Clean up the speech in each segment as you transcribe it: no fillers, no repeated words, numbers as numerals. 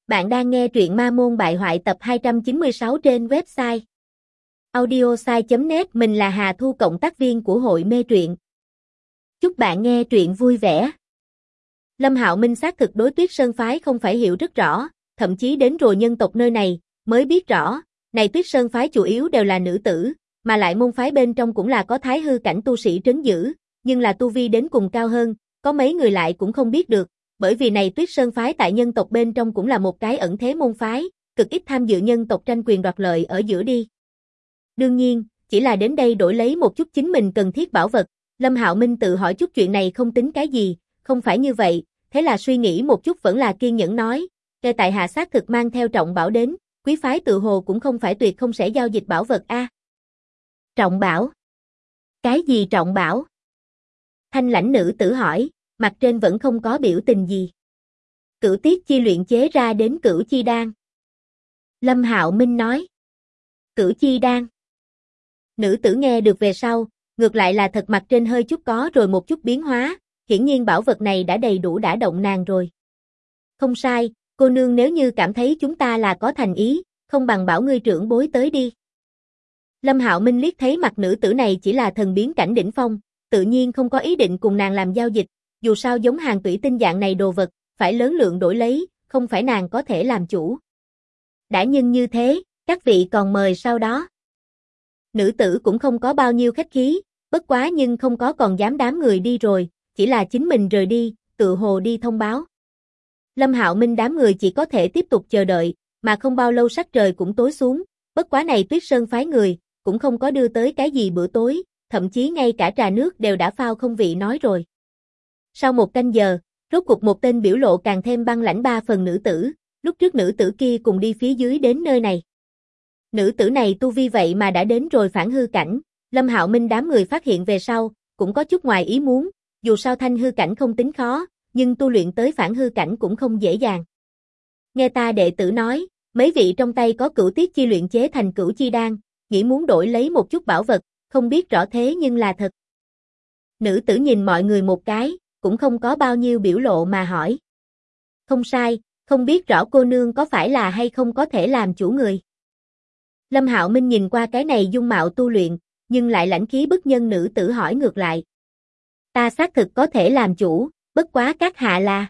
Bạn đang nghe truyện Ma Môn Bại Hoại tập 296 trên website audiosai.net. Mình là Hà Thu, cộng tác viên của hội mê truyện. Chúc bạn nghe truyện vui vẻ. Lâm Hạo Minh xác thực đối Tuyết Sơn Phái không phải hiểu rất rõ, thậm chí đến rồi nhân tộc nơi này mới biết rõ, này Tuyết Sơn Phái chủ yếu đều là nữ tử, mà lại môn phái bên trong cũng là có thái hư cảnh tu sĩ trấn giữ, nhưng là tu vi đến cùng cao hơn, có mấy người lại cũng không biết được. Bởi vì này Tuyết Sơn Phái tại nhân tộc bên trong cũng là một cái ẩn thế môn phái, cực ít tham dự nhân tộc tranh quyền đoạt lợi ở giữa đi. Đương nhiên, chỉ là đến đây đổi lấy một chút chính mình cần thiết bảo vật, Lâm Hạo Minh tự hỏi chút chuyện này không tính cái gì, không phải như vậy, thế là suy nghĩ một chút vẫn là kiên nhẫn nói, kể tại hạ xác thực mang theo trọng bảo đến, quý phái tự hồ cũng không phải tuyệt không sẽ giao dịch bảo vật a. Trọng bảo? Cái gì trọng bảo? Thanh lãnh nữ tử hỏi, mặt trên vẫn không có biểu tình gì. Cửu tiết chi luyện chế ra đến cửu chi đan. Lâm Hạo Minh nói. Cửu chi đan. Nữ tử nghe được về sau, ngược lại là thật mặt trên hơi chút có rồi một chút biến hóa, hiển nhiên bảo vật này đã đầy đủ đả động nàng rồi. Không sai, cô nương nếu như cảm thấy chúng ta là có thành ý, không bằng bảo ngươi trưởng bối tới đi. Lâm Hạo Minh liếc thấy mặt nữ tử này chỉ là thần biến cảnh đỉnh phong, tự nhiên không có ý định cùng nàng làm giao dịch, dù sao giống hàng thủy tinh dạng này đồ vật, phải lớn lượng đổi lấy, không phải nàng có thể làm chủ. Đã nhưng như thế, các vị còn mời sau đó. Nữ tử cũng không có bao nhiêu khách khí, bất quá nhưng không có còn dám đám người đi rồi, chỉ là chính mình rời đi, tự hồ đi thông báo. Lâm Hạo Minh đám người chỉ có thể tiếp tục chờ đợi, mà không bao lâu sắc trời cũng tối xuống, bất quá này Tuyết Sơn Phái người, cũng không có đưa tới cái gì bữa tối, thậm chí ngay cả trà nước đều đã phao không vị nói rồi. Sau một canh giờ, rốt cuộc một tên biểu lộ càng thêm băng lãnh 3 phần nữ tử, lúc trước nữ tử kia cùng đi phía dưới đến nơi này. Nữ tử này tu vi vậy mà đã đến rồi phản hư cảnh, Lâm Hạo Minh đám người phát hiện về sau, cũng có chút ngoài ý muốn, dù sao thanh hư cảnh không tính khó, nhưng tu luyện tới phản hư cảnh cũng không dễ dàng. Nghe ta đệ tử nói, mấy vị trong tay có cửu tiết chi luyện chế thành cửu chi đan, nghĩ muốn đổi lấy một chút bảo vật, không biết rõ thế nhưng là thật. Nữ tử nhìn mọi người một cái, cũng không có bao nhiêu biểu lộ mà hỏi. Không sai, không biết rõ cô nương có phải là hay không có thể làm chủ người. Lâm Hạo Minh nhìn qua cái này dung mạo tu luyện, nhưng lại lãnh khí bức nhân nữ tử hỏi ngược lại. Ta xác thực có thể làm chủ, bất quá các hạ là.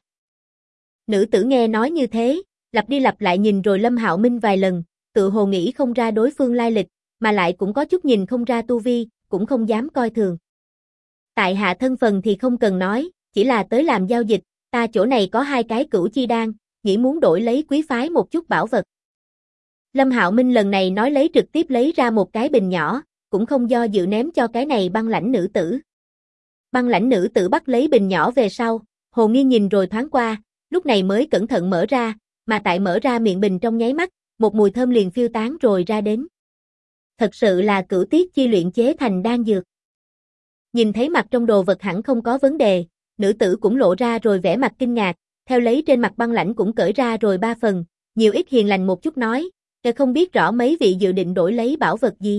Nữ tử nghe nói như thế, lặp đi lặp lại nhìn rồi Lâm Hạo Minh vài lần, tự hồ nghĩ không ra đối phương lai lịch, mà lại cũng có chút nhìn không ra tu vi, cũng không dám coi thường. Tại hạ thân phần thì không cần nói, chỉ là tới làm giao dịch, ta chỗ này có 2 cái cửu chi đan, nghĩ muốn đổi lấy quý phái một chút bảo vật. Lâm Hạo Minh lần này nói lấy trực tiếp lấy ra một cái bình nhỏ, cũng không do dự ném cho cái này băng lãnh nữ tử. Băng lãnh nữ tử bắt lấy bình nhỏ về sau, hồ nghi nhìn rồi thoáng qua, lúc này mới cẩn thận mở ra, mà tại mở ra miệng bình trong nháy mắt, một mùi thơm liền phiêu tán rồi ra đến. Thật sự là cửu tiết chi luyện chế thành đan dược. Nhìn thấy mặt trong đồ vật hẳn không có vấn đề, nữ tử cũng lộ ra rồi vẻ mặt kinh ngạc, theo lấy trên mặt băng lãnh cũng cởi ra rồi 3 phần, nhiều ít hiền lành một chút nói, "Kẻ không biết rõ mấy vị dự định đổi lấy bảo vật gì."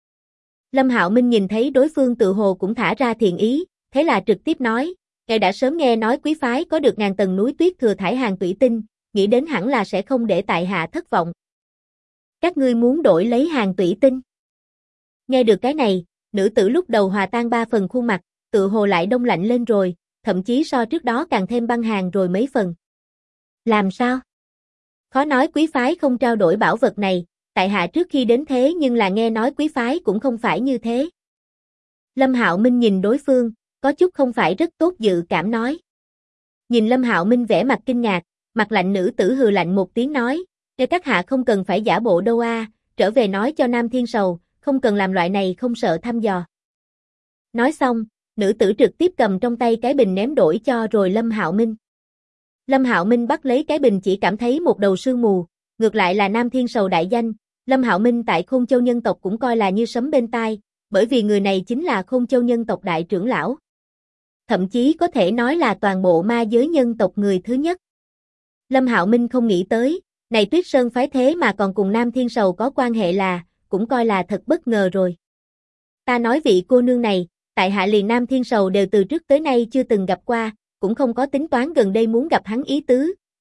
Lâm Hạo Minh nhìn thấy đối phương tự hồ cũng thả ra thiện ý, thế là trực tiếp nói, "Ngài đã sớm nghe nói quý phái có được ngàn tầng núi tuyết thừa thải hàng thủy tinh, nghĩ đến hẳn là sẽ không để tại hạ thất vọng. Các ngươi muốn đổi lấy hàng thủy tinh?" Nghe được cái này, nữ tử lúc đầu hòa tan 3 phần khuôn mặt, tự hồ lại đông lạnh lên rồi, thậm chí so trước đó càng thêm băng hàn rồi mấy phần. Làm sao? Khó nói quý phái không trao đổi bảo vật này, tại hạ trước khi đến thế nhưng là nghe nói quý phái cũng không phải như thế. Lâm Hạo Minh nhìn đối phương, có chút không phải rất tốt dự cảm nói. Nhìn Lâm Hạo Minh vẻ mặt kinh ngạc, mặt lạnh nữ tử hừ lạnh một tiếng nói, "Để các hạ không cần phải giả bộ đâu a, trở về nói cho Nam Thiên Sầu, không cần làm loại này không sợ thăm dò." Nói xong, nữ tử trực tiếp cầm trong tay cái bình ném đổi cho rồi Lâm Hạo Minh. Lâm Hạo Minh bắt lấy cái bình chỉ cảm thấy một đầu sương mù, ngược lại là Nam Thiên Sầu đại danh, Lâm Hạo Minh tại Khôn Châu nhân tộc cũng coi là như sấm bên tai, bởi vì người này chính là Khôn Châu nhân tộc đại trưởng lão. Thậm chí có thể nói là toàn bộ ma giới nhân tộc người thứ nhất. Lâm Hạo Minh không nghĩ tới, này Tuyết Sơn Phái thế mà còn cùng Nam Thiên Sầu có quan hệ là, cũng coi là thật bất ngờ rồi. Ta nói vị cô nương này, tại hạ liền Nam Thiên Sầu đều từ trước tới nay chưa từng gặp qua, cũng không có tính toán gần đây muốn gặp hắn ý tứ,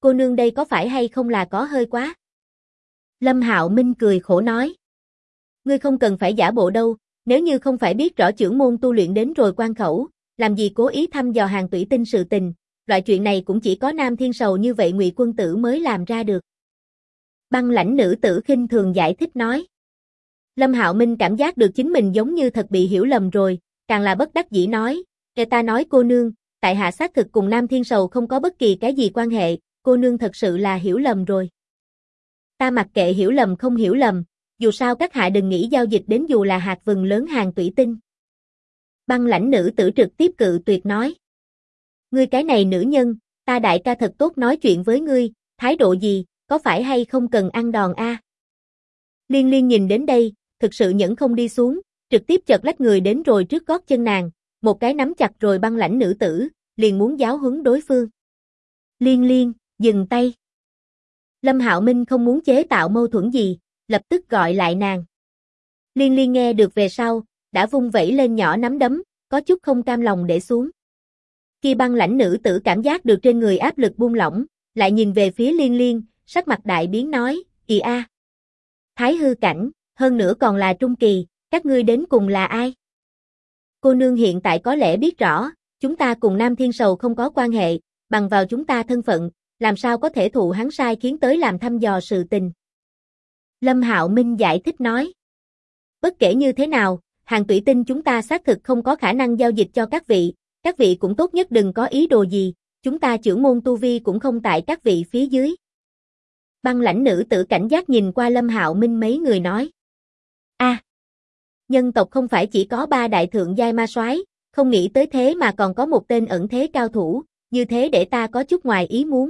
cô nương đây có phải hay không là có hơi quá. Lâm Hạo Minh cười khổ nói. Ngươi không cần phải giả bộ đâu, nếu như không phải biết rõ chưởng môn tu luyện đến rồi quan khẩu, làm gì cố ý thăm dò hàng Tủy Tinh sự tình, loại chuyện này cũng chỉ có Nam Thiên Sầu như vậy Ngụy Quân Tử mới làm ra được. Băng lãnh nữ tử khinh thường giải thích nói. Lâm Hạo Minh cảm giác được chính mình giống như thật bị hiểu lầm rồi, càng là bất đắc dĩ nói, nghe ta nói cô nương, tại hạ xác thực cùng Nam Thiên Sầu không có bất kỳ cái gì quan hệ, cô nương thật sự là hiểu lầm rồi. Ta mặc kệ hiểu lầm không hiểu lầm, dù sao các hạ đừng nghĩ giao dịch đến dù là hạt vừng lớn hàng Tủy Tinh. Băng lãnh nữ tử trực tiếp cự tuyệt nói. Ngươi cái này nữ nhân, ta đại ca thật tốt nói chuyện với ngươi, thái độ gì, có phải hay không cần ăn đòn a? Liên Liên nhìn đến đây, thực sự nhẫn không đi xuống, trực tiếp chợt lách người đến rồi trước gót chân nàng, một cái nắm chặt rồi băng lãnh nữ tử, liền muốn giáo huấn đối phương. Liên Liên, dừng tay. Lâm Hạo Minh không muốn chế tạo mâu thuẫn gì, lập tức gọi lại nàng. Liên Liên nghe được về sau, đã vung vẩy lên nhỏ nắm đấm, có chút không cam lòng để xuống. Khi băng lãnh nữ tử cảm giác được trên người áp lực buông lỏng, lại nhìn về phía Liên Liên, sắc mặt đại biến nói, "Ì a, Thái hư cảnh, hơn nữa còn là trung kỳ, các ngươi đến cùng là ai?" Cô nương hiện tại có lẽ biết rõ, chúng ta cùng Nam Thiên Sầu không có quan hệ, bằng vào chúng ta thân phận, làm sao có thể thụ hắn sai khiến tới làm thăm dò sự tình. Lâm Hạo Minh giải thích nói. Bất kể như thế nào, hàng Tủy Tinh chúng ta xác thực không có khả năng giao dịch cho các vị cũng tốt nhất đừng có ý đồ gì, chúng ta chưởng môn tu vi cũng không tại các vị phía dưới. Băng lãnh nữ tử cảnh giác nhìn qua Lâm Hạo Minh mấy người nói. Nhân tộc không phải chỉ có 3 đại thượng giai ma soái, không nghĩ tới thế mà còn có một tên ẩn thế cao thủ, như thế để ta có chút ngoài ý muốn.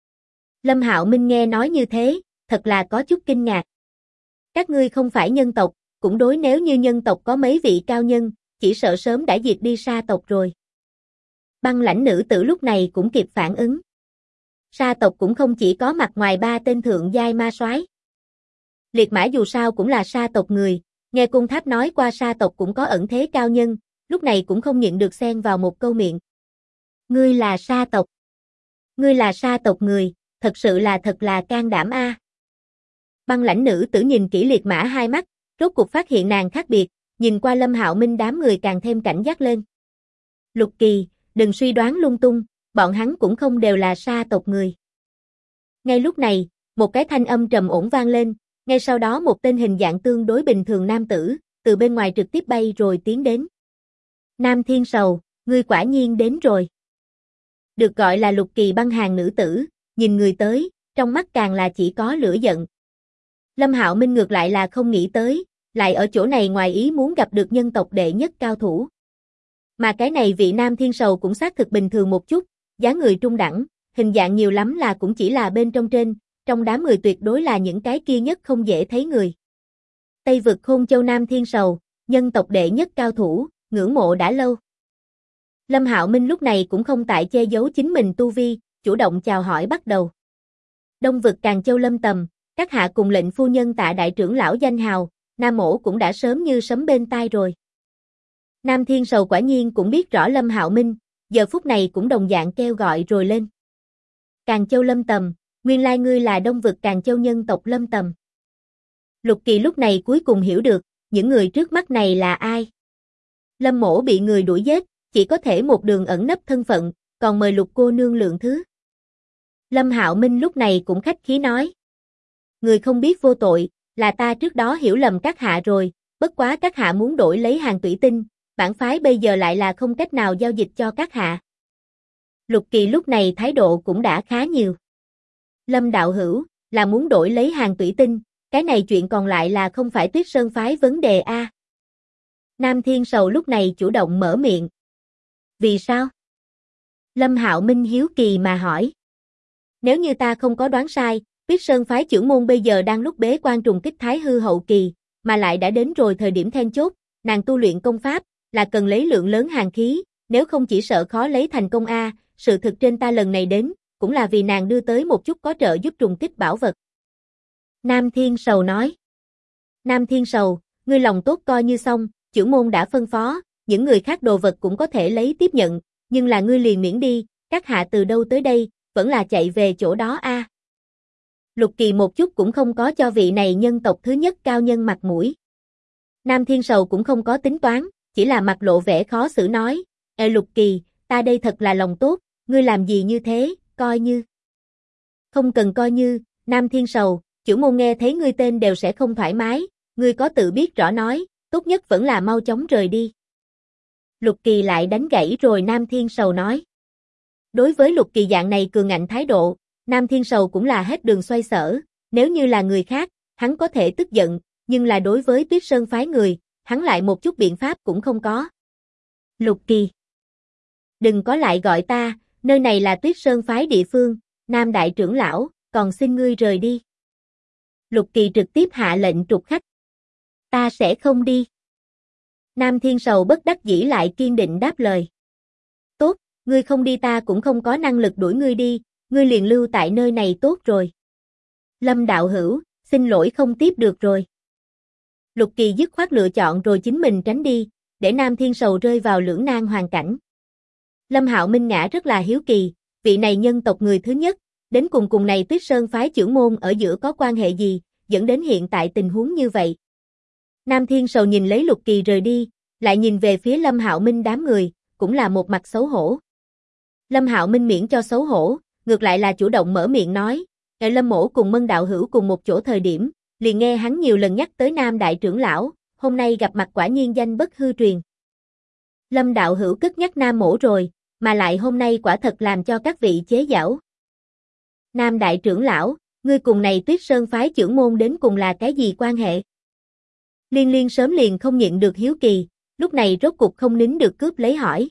Lâm Hạo Minh nghe nói như thế, thật là có chút kinh ngạc. Các ngươi không phải nhân tộc, cũng đối nếu như nhân tộc có mấy vị cao nhân, chỉ sợ sớm đã diệt đi sa tộc rồi. Băng lãnh nữ tử lúc này cũng kịp phản ứng. Sa tộc cũng không chỉ có mặt ngoài 3 tên thượng giai ma soái. Liệt Mã dù sao cũng là sa tộc người, nghe Cung Tháp nói qua sa tộc cũng có ẩn thế cao nhân, lúc này cũng không nhịn được xen vào một câu miệng. Ngươi là sa tộc. Ngươi là sa tộc người, thật sự là thật là can đảm a. Băng lãnh nữ tử nhìn kỹ Liệt Mã hai mắt, rốt cuộc phát hiện nàng khác biệt, nhìn qua Lâm Hạo Minh đám người càng thêm cảnh giác lên. Lục Kỳ, đừng suy đoán lung tung, bọn hắn cũng không đều là sa tộc người. Ngay lúc này, một cái thanh âm trầm ổn vang lên, ngay sau đó một tên hình dạng tương đối bình thường nam tử, từ bên ngoài trực tiếp bay rồi tiến đến. Nam Thiên Sầu, ngươi quả nhiên đến rồi. Được gọi là Lục Kỳ băng hàng nữ tử, nhìn người tới, trong mắt càng là chỉ có lửa giận. Lâm Hạo Minh ngược lại là không nghĩ tới, lại ở chỗ này ngoài ý muốn gặp được nhân tộc đệ nhất cao thủ. Mà cái này vị Nam Thiên Sầu cũng xác thực bình thường một chút, dáng người trung đẳng, hình dạng nhiều lắm là cũng chỉ là bên trong trên, trong đám người tuyệt đối là những cái kia nhất không dễ thấy người. Tây vực Khôn Châu Nam Thiên Sầu, nhân tộc đệ nhất cao thủ, ngưỡng mộ đã lâu. Lâm Hạo Minh lúc này cũng không tại che giấu chính mình tu vi, chủ động chào hỏi bắt đầu. Đông vực Càn Châu Lâm Tầm, các hạ cùng lệnh phu nhân Tạ đại trưởng lão danh hào, Nam Mỗ cũng đã sớm như sấm bên tai rồi. Nam Thiên Sầu quả nhiên cũng biết rõ Lâm Hạo Minh, giờ phút này cũng đồng dạng kêu gọi rồi lên. Càn Châu Lâm Tầm, nguyên lai ngươi là Đông vực Càn Châu nhân tộc Lâm Tầm. Lục Kỳ lúc này cuối cùng hiểu được, những người trước mắt này là ai. Lâm Mỗ bị người đuổi giết, chỉ có thể một đường ẩn nấp thân phận, còn mời Lục cô nương lượng thứ. Lâm Hạo Minh lúc này cũng khách khí nói. Người không biết vô tội, là ta trước đó hiểu lầm các hạ rồi, bất quá các hạ muốn đổi lấy hàng Tủy Tinh, bản phái bây giờ lại là không cách nào giao dịch cho các hạ. Lục Kỳ lúc này thái độ cũng đã khá nhiều. Lâm đạo hữu, là muốn đổi lấy hàng Tủy Tinh, cái này chuyện còn lại là không phải Tuyết Sơn phái vấn đề a. Nam Thiên Sầu lúc này chủ động mở miệng. Vì sao? Lâm Hạo Minh hiếu kỳ mà hỏi. Nếu như ta không có đoán sai, Tuyết Sơn phái trưởng môn bây giờ đang lúc bế quan trùng kích Thái hư hậu kỳ, mà lại đã đến rồi thời điểm then chốt, nàng tu luyện công pháp, là cần lấy lượng lớn hàn khí, nếu không chỉ sợ khó lấy thành công a. Sự thực trên ta lần này đến, cũng là vì nàng đưa tới một chút có trợ giúp trùng kích bảo vật. Nam Thiên Sầu nói. Nam Thiên Sầu, ngươi lòng tốt coi như xong, trưởng môn đã phân phó, những người khác đồ vật cũng có thể lấy tiếp nhận, nhưng là ngươi liền miễn đi, các hạ từ đâu tới đây, vẫn là chạy về chỗ đó a. Lục Kỳ một chút cũng không có cho vị này nhân tộc thứ nhất cao nhân mặt mũi. Nam Thiên Sầu cũng không có tính toán, chỉ là mặt lộ vẻ khó xử nói, Lục Kỳ, ta đây thật là lòng tốt, ngươi làm gì như thế, coi như. Không cần coi như, Nam Thiên Sầu, chưởng môn nghe thấy ngươi tên đều sẽ không thoải mái, ngươi có tự biết rõ nói, tốt nhất vẫn là mau chóng rời đi. Lục Kỳ lại đánh gãy rồi Nam Thiên Sầu nói. Đối với Lục Kỳ dạng này cường ngạnh thái độ, Nam Thiên Sầu cũng là hết đường xoay sở, nếu như là người khác, hắn có thể tức giận, nhưng là đối với Tuyết Sơn phái người, hắn lại một chút biện pháp cũng không có. Lục Kỳ, đừng có lại gọi ta, nơi này là Tuyết Sơn phái địa phương, Nam đại trưởng lão, còn xin ngươi rời đi. Lục Kỳ trực tiếp hạ lệnh trục khách. Ta sẽ không đi. Nam Thiên Sầu bất đắc dĩ lại kiên định đáp lời. Tốt, ngươi không đi ta cũng không có năng lực đuổi ngươi đi, ngươi liền lưu tại nơi này tốt rồi. Lâm đạo hữu, xin lỗi không tiếp được rồi. Lục Kỳ dứt khoát lựa chọn rồi chính mình tránh đi, để Nam Thiên Sầu rơi vào lưỡng nan hoàn cảnh. Lâm Hạo Minh Ngã rất là hiếu kỳ, vị này nhân tộc người thứ nhất, đến cùng này Tuyết Sơn phái trưởng môn ở giữa có quan hệ gì, dẫn đến hiện tại tình huống như vậy. Nam Thiên Sầu nhìn lấy Lục Kỳ rời đi, lại nhìn về phía Lâm Hạo Minh đám người, cũng là một mặt xấu hổ. Lâm Hạo Minh miễn cho xấu hổ, ngược lại là chủ động mở miệng nói, Lâm mỗ cùng Mân đạo hữu cùng một chỗ thời điểm, liền nghe hắn nhiều lần nhắc tới Nam đại trưởng lão, hôm nay gặp mặt quả nhiên danh bất hư truyền. Lâm đạo hữu cất nhắc Nam mỗ rồi, mà lại hôm nay quả thật làm cho các vị chế giễu. Nam đại trưởng lão, ngươi cùng này Tuyết Sơn phái trưởng môn đến cùng là cái gì quan hệ? Liên Liên sớm liền không nhịn được hiếu kỳ, lúc này rốt cục không nín được cướp lấy hỏi.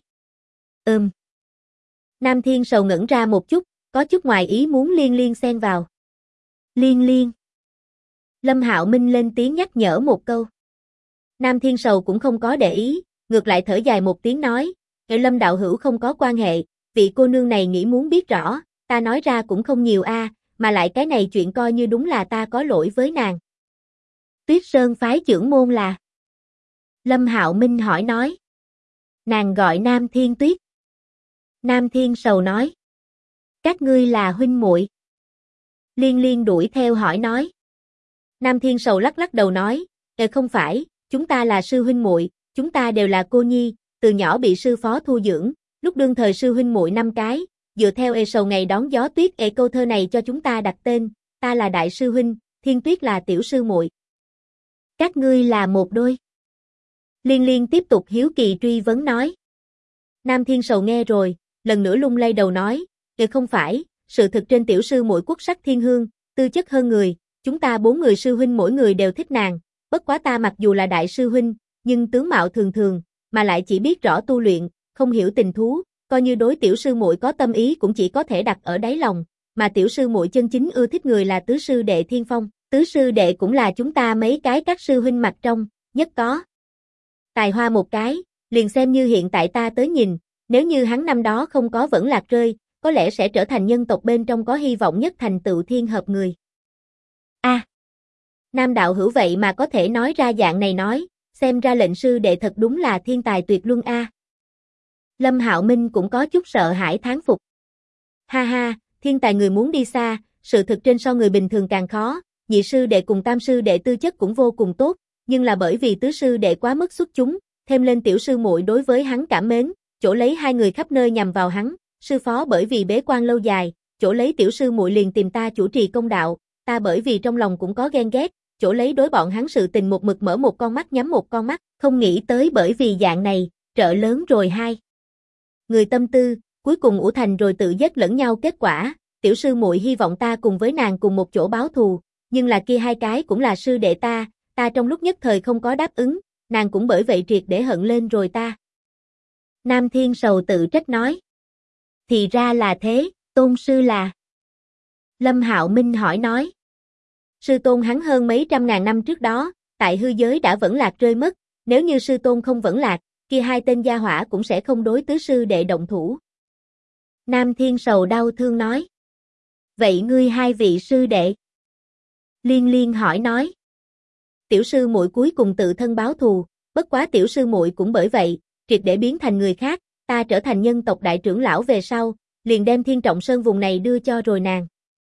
Nam Thiên Sầu ngẩn ra một chút, có chút ngoài ý muốn Liên Liên xen vào. Liên Liên. Lâm Hạo Minh lên tiếng nhắc nhở một câu. Nam Thiên Sầu cũng không có để ý, ngược lại thở dài một tiếng nói, Lâm đạo hữu không có quan hệ, vị cô nương này nghĩ muốn biết rõ, ta nói ra cũng không nhiều a, mà lại cái này chuyện coi như đúng là ta có lỗi với nàng. Tuyết Sơn phái trưởng môn là? Lâm Hạo Minh hỏi nói. Nàng gọi Nam Thiên Tuyết. Nam Thiên Sầu nói. Các ngươi là huynh muội. Liên Liên đuổi theo hỏi nói. Nam Thiên Sầu lắc lắc đầu nói, không phải, chúng ta là sư huynh muội, chúng ta đều là cô nhi, từ nhỏ bị sư phó thu dưỡng, lúc đương thời sư huynh muội 5 cái, dựa theo sầu ngày đón gió tuyết câu thơ này cho chúng ta đặt tên, ta là đại sư huynh, Thiên Tuyết là tiểu sư muội. Các ngươi là một đôi. Liên Liên tiếp tục hiếu kỳ truy vấn nói. Nam Thiên Sầu nghe rồi, lần nữa lung lay đầu nói, không phải, sự thực trên tiểu sư muội quốc sắc thiên hương, tư chất hơn người, chúng ta 4 người sư huynh mỗi người đều thích nàng, bất quá ta mặc dù là đại sư huynh, nhưng tướng mạo thường thường, mà lại chỉ biết rõ tu luyện, không hiểu tình thú, coi như đối tiểu sư muội có tâm ý cũng chỉ có thể đặt ở đáy lòng, mà tiểu sư muội chân chính ưa thích người là tứ sư đệ Thiên Phong, tứ sư đệ cũng là chúng ta mấy cái các sư huynh mặt trong, nhất có tài hoa một cái, liền xem như hiện tại ta tới nhìn, nếu như hắn năm đó không có vẫn lạc rơi, có lẽ sẽ trở thành nhân tộc bên trong có hy vọng nhất thành tựu thiên hợp người. Nam đạo hữu vậy mà có thể nói ra dạng này nói, xem ra lệnh sư đệ thật đúng là thiên tài tuyệt luân a. Lâm Hạo Minh cũng có chút sợ hãi thán phục. Ha ha, thiên tài người muốn đi xa, sự thực trên so người bình thường càng khó, nhị sư đệ cùng tam sư đệ tư chất cũng vô cùng tốt, nhưng là bởi vì tứ sư đệ quá mức xuất chúng, thêm lên tiểu sư muội đối với hắn cảm mến, chỗ lấy hai người khắp nơi nhằm vào hắn, sư phó bởi vì bế quan lâu dài, chỗ lấy tiểu sư muội liền tìm ta chủ trì công đạo, ta bởi vì trong lòng cũng có ghen ghét, chỗ lấy đối bọn hắn sự tình một mực mở một con mắt nhắm một con mắt, không nghĩ tới bởi vì dạng này, trợ lớn rồi hai người tâm tư, cuối cùng ủ thành rồi tự giết lẫn nhau kết quả, tiểu sư muội hy vọng ta cùng với nàng cùng một chỗ báo thù, nhưng là kia hai cái cũng là sư đệ ta trong lúc nhất thời không có đáp ứng, nàng cũng bởi vậy triệt để hận lên rồi ta. Nam Thiên Sầu tự trách nói. Thì ra là thế, tôn sư là? Lâm Hạo Minh hỏi nói. Sư tôn hắn hơn mấy trăm ngàn năm trước đó, tại hư giới đã vẫn lạc rơi mất, nếu như sư tôn không vẫn lạc, kia hai tên gia hỏa cũng sẽ không đối tứ sư đệ động thủ. Nam Thiên Sầu đau thương nói. Vậy ngươi hai vị sư đệ? Liên Liên hỏi nói. Tiểu sư muội cuối cùng tự thân báo thù, bất quá tiểu sư muội cũng bởi vậy, triệt để biến thành người khác, ta trở thành nhân tộc đại trưởng lão về sau, liền đem Thiên Trọng Sơn vùng này đưa cho rồi nàng.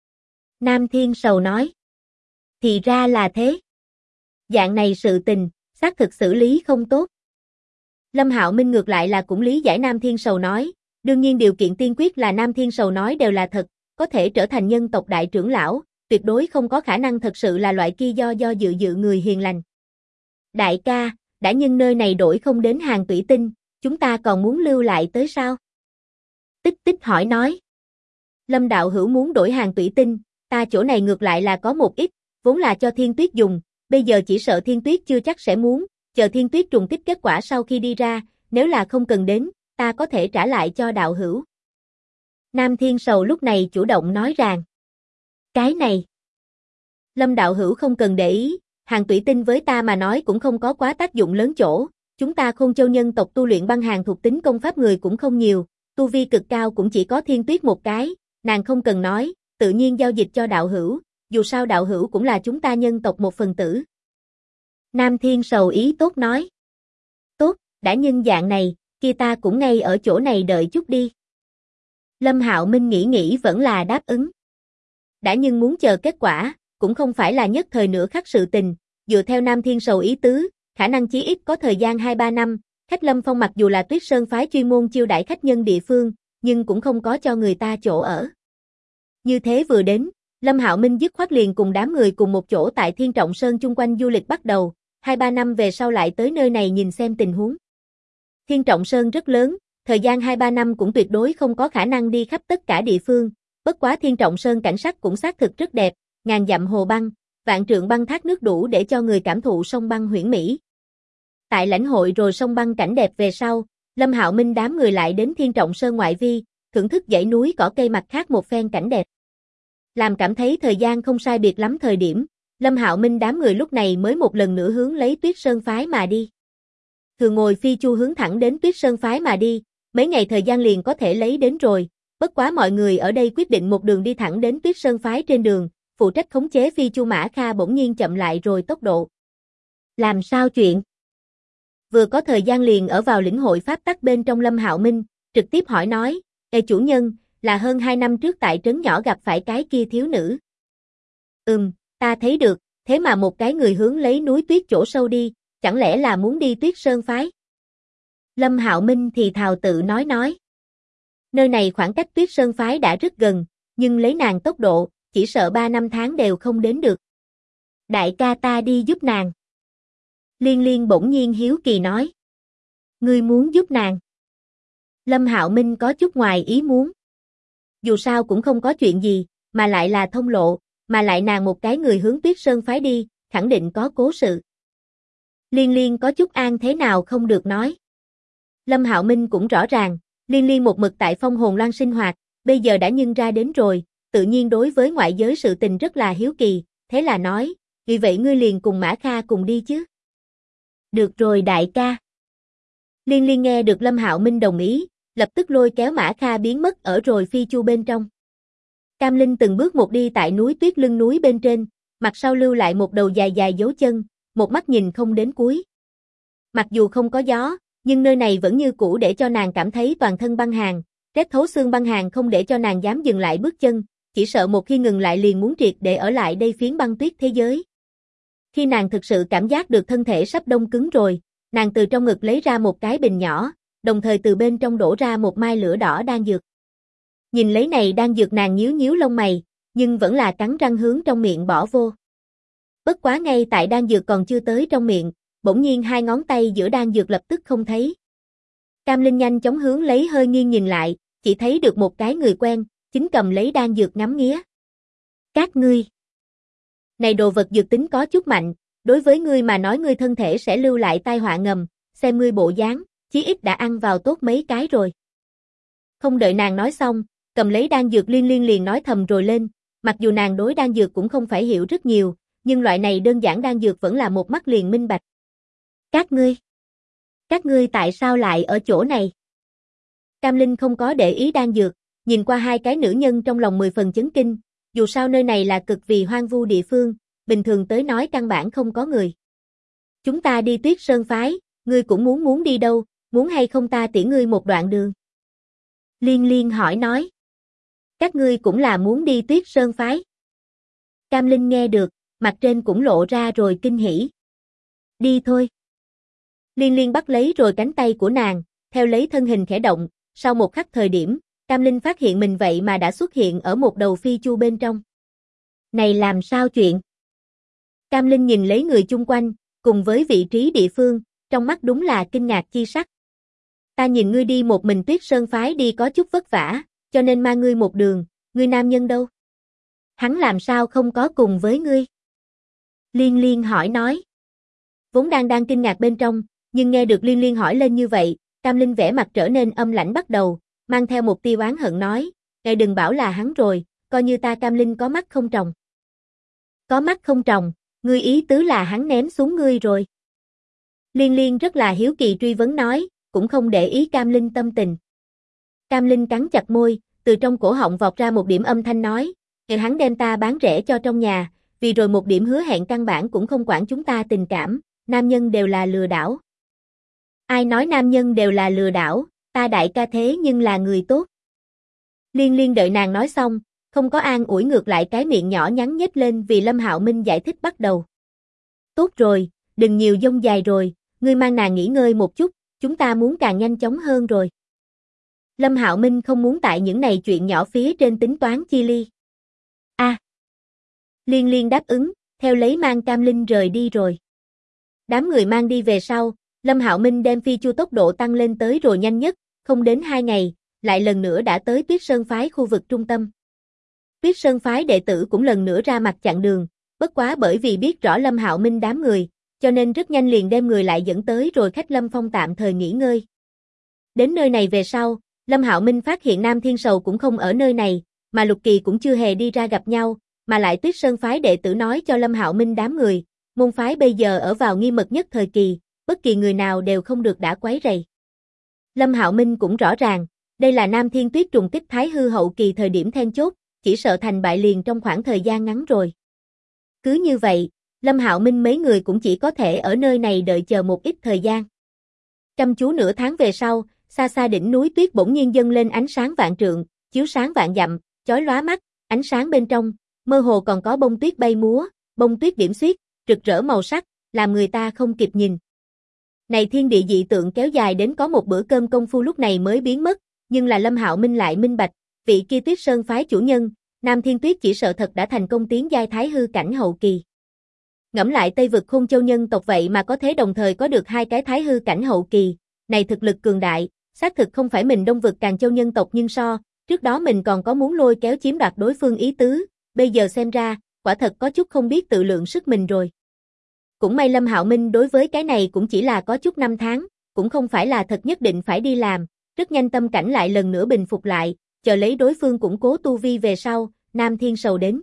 Nam Thiên Sầu nói. Thì ra là thế. Dạng này sự tình, xác thực xử lý không tốt. Lâm Hạo Minh ngược lại là cũng lý giải Nam Thiên Sầu nói, đương nhiên điều kiện tiên quyết là Nam Thiên Sầu nói đều là thật, có thể trở thành nhân tộc đại trưởng lão, tuyệt đối không có khả năng thật sự là loại kia do dự người hiền lành. Đại ca, đã nhân nơi này đổi không đến hàng Tủy Tinh, chúng ta còn muốn lưu lại tới sao? Tích Tích hỏi nói. Lâm đạo hữu muốn đổi hàng Tủy Tinh, ta chỗ này ngược lại là có một ít, vốn là cho Thiên Tuyết dùng, bây giờ chỉ sợ Thiên Tuyết chưa chắc sẽ muốn, chờ Thiên Tuyết trùng kích kết quả sau khi đi ra, nếu là không cần đến, ta có thể trả lại cho đạo hữu. Nam Thiên Sầu lúc này chủ động nói rằng. Cái này. Lâm đạo hữu không cần để ý, hàng Tủy Tinh với ta mà nói cũng không có quá tác dụng lớn chỗ, chúng ta Khôn Châu nhân tộc tu luyện băng hàng thuộc tính công pháp người cũng không nhiều, tu vi cực cao cũng chỉ có Thiên Tuyết một cái, nàng không cần nói, tự nhiên giao dịch cho đạo hữu, dù sao đạo hữu cũng là chúng ta nhân tộc một phần tử. Nam Thiên Sầu ý tốt nói. Tốt, đã nhân dạng này, kia ta cũng ngay ở chỗ này đợi chút đi. Lâm Hạo Minh nghĩ vẫn là đáp ứng. Đã nhưng muốn chờ kết quả, cũng không phải là nhất thời nửa khắc sự tình, dựa theo Nam Thiên Sầu ý tứ, khả năng chí ít có thời gian 2-3 năm, khách Lâm Phong mặc dù là Tuyết Sơn phái chuyên môn chiêu đãi khách nhân địa phương, nhưng cũng không có cho người ta chỗ ở. Như thế vừa đến, Lâm Hạo Minh dứt khoát liền cùng đám người cùng một chỗ tại Thiên Trọng Sơn chung quanh du lịch bắt đầu, 2-3 năm về sau lại tới nơi này nhìn xem tình huống. Thiên Trọng Sơn rất lớn, thời gian 2-3 năm cũng tuyệt đối không có khả năng đi khắp tất cả địa phương, bất quá Thiên Trọng Sơn cảnh sắc cũng xác thực rất đẹp, ngàn dặm hồ băng, vạn trượng băng thác nước đủ để cho người cảm thụ sông băng huyễn mỹ. Tại lãnh hội rồi sông băng cảnh đẹp về sau, Lâm Hạo Minh đám người lại đến Thiên Trọng Sơn ngoại vi, thưởng thức dãy núi cỏ cây mặt khác một phen cảnh đẹp. Làm cảm thấy thời gian không sai biệt lắm thời điểm, Lâm Hạo Minh đám người lúc này mới một lần nữa hướng lấy Tuyết Sơn phái mà đi. Thường ngồi phi chu hướng thẳng đến Tuyết Sơn phái mà đi, mấy ngày thời gian liền có thể lấy đến rồi, bất quá mọi người ở đây quyết định một đường đi thẳng đến Tuyết Sơn phái trên đường, phụ trách khống chế phi chu Mã Kha bỗng nhiên chậm lại rồi tốc độ. Làm sao chuyện? Vừa có thời gian liền ở vào lĩnh hội pháp tắc bên trong Lâm Hạo Minh, trực tiếp hỏi nói, Ê chủ nhân, là hơn 2 năm trước tại trấn nhỏ gặp phải cái kia thiếu nữ. Ta thấy được, thế mà một cái người hướng lấy núi tuyết chỗ sâu đi, chẳng lẽ là muốn đi Tuyết Sơn phái? Lâm Hạo Minh thì thào tự nói. Nơi này khoảng cách Tuyết Sơn phái đã rất gần, nhưng lấy nàng tốc độ, chỉ sợ 3 năm tháng đều không đến được. Đại ca ta đi giúp nàng. Liên Liên bỗng nhiên hiếu kỳ nói. Ngươi muốn giúp nàng? Lâm Hạo Minh có chút ngoài ý muốn. Dù sao cũng không có chuyện gì, mà lại là thông lộ, mà lại nàng một cái người hướng Tuyết Sơn phái đi, khẳng định có cố sự. Liên Liên có chút an thế nào không được nói. Lâm Hạo Minh cũng rõ ràng, Liên Liên một mực tại Phong Hồn Loan sinh hoạt, bây giờ đã nhân ra đến rồi, tự nhiên đối với ngoại giới sự tình rất là hiếu kỳ, thế là nói, vì vậy ngươi liền cùng Mã Kha cùng đi chứ. Được rồi đại ca. Liên Liên nghe được Lâm Hạo Minh đồng ý, lập tức lôi kéo Mã Kha biến mất ở rồi phi chu bên trong. Cam Linh từng bước một đi tại núi tuyết lưng núi bên trên, mặt sau lưu lại một đầu dài dài dấu chân, một mắt nhìn không đến cuối. Mặc dù không có gió, nhưng nơi này vẫn như cũ để cho nàng cảm thấy toàn thân băng hàn, rét thấu xương băng hàn không để cho nàng dám dừng lại bước chân, chỉ sợ một khi ngừng lại liền muốn triệt để ở lại đây phiến băng tuyết thế giới. Khi nàng thực sự cảm giác được thân thể sắp đông cứng rồi, nàng từ trong ngực lấy ra một cái bình nhỏ, đồng thời từ bên trong đổ ra một mai lửa đỏ đan dược. Nhìn lấy này đan dược nàng nhíu nhíu lông mày, nhưng vẫn là cắn răng hướng trong miệng bỏ vô. Bất quá ngay tại đan dược còn chưa tới trong miệng, bỗng nhiên hai ngón tay giữa đan dược lập tức không thấy. Cam Linh nhanh chóng hướng lấy hơi nghiêng nhìn lại, chỉ thấy được một cái người quen, chính cầm lấy đan dược ngắm nghía. Các ngươi. Này đồ vật dược tính có chút mạnh, đối với ngươi mà nói ngươi thân thể sẽ lưu lại tai họa ngầm, xem ngươi bộ dáng, chí ít đã ăn vào tốt mấy cái rồi. Không đợi nàng nói xong, cầm lấy đan dược Liên Liên liền nói thầm rồi lên, mặc dù nàng đối đan dược cũng không phải hiểu rất nhiều, nhưng loại này đơn giản đan dược vẫn là một mắt liền minh bạch. Các ngươi tại sao lại ở chỗ này? Cam Linh không có để ý đan dược, nhìn qua hai cái nữ nhân trong lòng 10 phần chấn kinh, dù sao nơi này là cực vì hoang vu địa phương, bình thường tới nói căn bản không có người. Chúng ta đi Tuyết Sơn phái, ngươi cũng muốn đi đâu, muốn hay không ta tiễn ngươi một đoạn đường? Liên Liên hỏi nói. Các ngươi cũng là muốn đi Tuyết Sơn phái. Cam Linh nghe được, mặt trên cũng lộ ra rồi kinh hỉ. Đi thôi. Liên Liên bắt lấy rồi cánh tay của nàng, theo lấy thân hình khẽ động, sau một khắc thời điểm, Cam Linh phát hiện mình vậy mà đã xuất hiện ở một đầu phi chu bên trong. Này làm sao chuyện? Cam Linh nhìn lấy người chung quanh, cùng với vị trí địa phương, trong mắt đúng là kinh ngạc chi sắc. Ta nhìn ngươi đi một mình Tuyết Sơn phái đi có chút vất vả, cho nên mang ngươi một đường, ngươi nam nhân đâu? Hắn làm sao không có cùng với ngươi? Liên Liên hỏi nói. Vốn đang kinh ngạc bên trong, nhưng nghe được Liên Liên hỏi lên như vậy, Cam Linh vẻ mặt trở nên âm lãnh bắt đầu, mang theo một tia oán hận nói, ngài đừng bảo là hắn rồi, coi như ta Cam Linh có mắt không tròng. Có mắt không tròng, ngươi ý tứ là hắn ném xuống ngươi rồi. Liên Liên rất là hiếu kỳ truy vấn nói, cũng không để ý Cam Linh tâm tình. Cam Linh cắn chặt môi, từ trong cổ họng vọt ra một điểm âm thanh nói, hắn đem ta bán rẻ cho trong nhà, vì rồi một điểm hứa hẹn căn bản cũng không quản chúng ta tình cảm, nam nhân đều là lừa đảo. Ai nói nam nhân đều là lừa đảo, ta đại ca thế nhưng là người tốt. Liên Liên đợi nàng nói xong, không có an ủi ngược lại cái miệng nhỏ nhắn nhếch lên vì Lâm Hạo Minh giải thích bắt đầu. Tốt rồi, đừng nhiều dông dài rồi, ngươi mang nàng nghỉ ngơi một chút, chúng ta muốn càng nhanh chóng hơn rồi. Lâm Hạo Minh không muốn tại những này chuyện nhỏ phía trên tính toán chi ly. Liên Liên đáp ứng, theo lấy mang Cam Linh rời đi rồi. Đám người mang đi về sau, Lâm Hạo Minh đem phi chu tốc độ tăng lên tới rồi nhanh nhất, không đến 2 ngày, lại lần nữa đã tới Tuyết Sơn phái khu vực trung tâm. Tuyết Sơn phái đệ tử cũng lần nữa ra mặt chặn đường, bất quá bởi vì biết rõ Lâm Hạo Minh đám người, cho nên rất nhanh liền đem người lại dẫn tới rồi khách Lâm Phong tạm thời nghỉ ngơi. Đến nơi này về sau, Lâm Hạo Minh phát hiện Nam Thiên Sầu cũng không ở nơi này, mà Lục Kỳ cũng chưa hề đi ra gặp nhau, mà lại Tuyết Sơn phái đệ tử nói cho Lâm Hạo Minh đám người, môn phái bây giờ ở vào nghiêm mật nhất thời kỳ, bất kỳ người nào đều không được đã quấy rầy. Lâm Hạo Minh cũng rõ ràng, đây là Nam Thiên Tuyết trùng kích Thái hư hậu kỳ thời điểm then chốt, chỉ sợ thành bại liền trong khoảng thời gian ngắn rồi. Cứ như vậy, Lâm Hạo Minh mấy người cũng chỉ có thể ở nơi này đợi chờ một ít thời gian. Chăm chú nửa tháng về sau, xa xa đỉnh núi tuyết bỗng nhiên dâng lên ánh sáng vạn trượng, chiếu sáng vạn dặm, chói lóa mắt, ánh sáng bên trong, mơ hồ còn có bông tuyết bay múa, bông tuyết điểm xuyết, rực rỡ màu sắc, làm người ta không kịp nhìn. Này thiên địa dị tượng kéo dài đến có một bữa cơm công phu lúc này mới biến mất, nhưng là Lâm Hạo Minh lại minh bạch, vị kia Tuyết Sơn phái chủ nhân, Nam Thiên Tuyết chỉ sợ thật đã thành công tiến giai Thái hư cảnh hậu kỳ. Ngẫm lại Tây vực Khôn Châu nhân tộc vậy mà có thế đồng thời có được 2 cái Thái hư cảnh hậu kỳ, này thực lực cường đại, xác thực không phải mình Đông vực Càn Châu nhân tộc nhưng trước đó mình còn có muốn lôi kéo chiếm đoạt đối phương ý tứ, bây giờ xem ra, quả thật có chút không biết tự lượng sức mình rồi. Cũng may Lâm Hạo Minh đối với cái này cũng chỉ là có chút năm tháng, cũng không phải là thật nhất định phải đi làm, rất nhanh tâm cảnh lại lần nữa bình phục lại, chờ lấy đối phương củng cố tu vi về sau, Nam Thiên Sầu đến.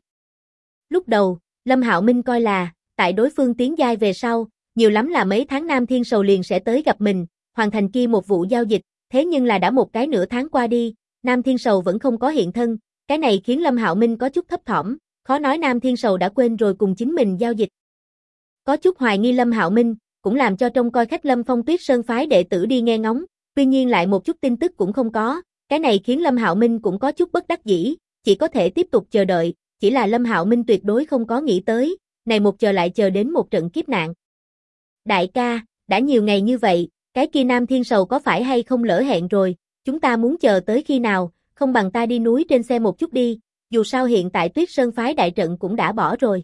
Lúc đầu, Lâm Hạo Minh coi là, tại đối phương tiến giai về sau, nhiều lắm là mấy tháng Nam Thiên Sầu liền sẽ tới gặp mình, hoàn thành kia một vụ giao dịch, thế nhưng là đã một cái nửa tháng qua đi, Nam Thiên Sầu vẫn không có hiện thân, cái này khiến Lâm Hạo Minh có chút thấp thỏm, khó nói Nam Thiên Sầu đã quên rồi cùng chính mình giao dịch. Có chút hoài nghi Lâm Hạo Minh, cũng làm cho trông coi khách Lâm Phong Tuyết Sơn phái đệ tử đi nghe ngóng, tuy nhiên lại một chút tin tức cũng không có, cái này khiến Lâm Hạo Minh cũng có chút bất đắc dĩ, chỉ có thể tiếp tục chờ đợi, chỉ là Lâm Hạo Minh tuyệt đối không có nghĩ tới, này một chờ lại chờ đến một trận kiếp nạn. Đại ca, đã nhiều ngày như vậy, cái kia Nam Thiên Sầu có phải hay không lỡ hẹn rồi, chúng ta muốn chờ tới khi nào, không bằng ta đi núi trên xe một chút đi, dù sao hiện tại Tuyết Sơn phái đại trận cũng đã bỏ rồi.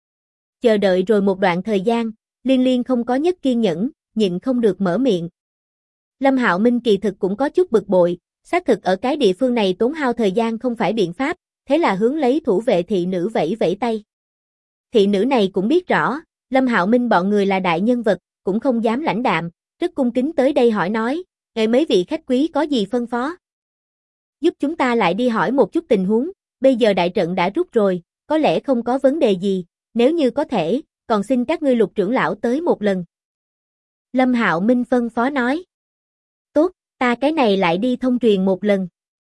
Chờ đợi rồi một đoạn thời gian, Liên Liên không có nhất kiên nhẫn, nhịn không được mở miệng. Lâm Hạo Minh kỳ thực cũng có chút bực bội, xác thực ở cái địa phương này tốn hao thời gian không phải biện pháp, thế là hướng lấy thủ vệ thị nữ vẫy vẫy tay. Thị nữ này cũng biết rõ, Lâm Hạo Minh bọn người là đại nhân vật, cũng không dám lãnh đạm, rất cung kính tới đây hỏi nói, ngài mấy vị khách quý có gì phân phó? Giúp chúng ta lại đi hỏi một chút tình huống, bây giờ đại trận đã rút rồi, có lẽ không có vấn đề gì, nếu như có thể, còn xin các ngươi Lục trưởng lão tới một lần. Lâm Hạo Minh phân phó nói. Tốt, ta cái này lại đi thông truyền một lần.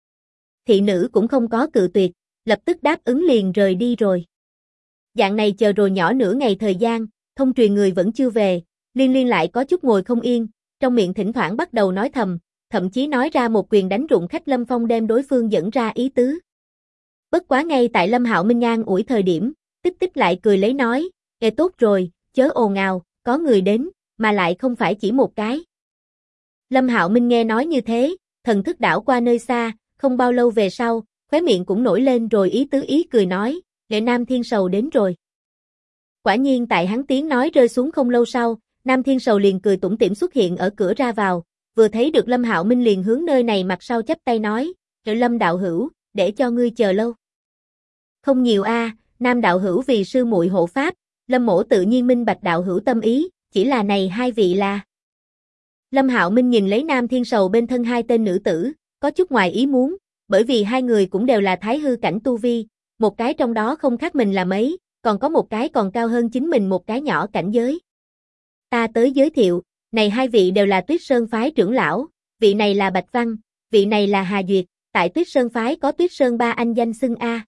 Thị nữ cũng không có cự tuyệt, lập tức đáp ứng liền rời đi rồi. Dạng này chờ rồi nhỏ nửa ngày thời gian, thông truyền người vẫn chưa về, Liên Liên lại có chút ngồi không yên, trong miệng thỉnh thoảng bắt đầu nói thầm, thậm chí nói ra một quyền đánh rụng khách Lâm Phong đem đối phương dẫn ra ý tứ. Bất quá ngay tại Lâm Hạo Minh ngang ủi thời điểm, Tích Tích lại cười lấy nói, "Ê tốt rồi, chớ ồn ào, có người đến, mà lại không phải chỉ một cái." Lâm Hạo Minh nghe nói như thế, thần thức đảo qua nơi xa, không bao lâu về sau, khóe miệng cũng nổi lên rồi ý tứ ý cười nói, "Nghệ Nam Thiên Sầu đến rồi." Quả nhiên tại hắn tiếng nói rơi xuống không lâu sau, Nam Thiên Sầu liền cười tủm tỉm xuất hiện ở cửa ra vào, vừa thấy được Lâm Hạo Minh liền hướng nơi này mặt sau chắp tay nói, "Lâm đạo hữu, để cho ngươi chờ lâu." "Không nhiều a, Nam đạo hữu vì sư muội hộ pháp." Lâm mỗ tự nhiên minh bạch đạo hữu tâm ý, chỉ là này hai vị là. Lâm Hạo Minh nhìn lấy Nam Thiên Sầu bên thân hai tên nữ tử, có chút ngoài ý muốn, bởi vì hai người cũng đều là thái hư cảnh tu vi, một cái trong đó không khác mình là mấy, còn có một cái còn cao hơn chính mình một cái nhỏ cảnh giới. Ta tới giới thiệu, này hai vị đều là Tuyết Sơn phái trưởng lão, vị này là Bạch Văn, vị này là Hà Duyệt, tại Tuyết Sơn phái có Tuyết Sơn ba anh danh xưng A.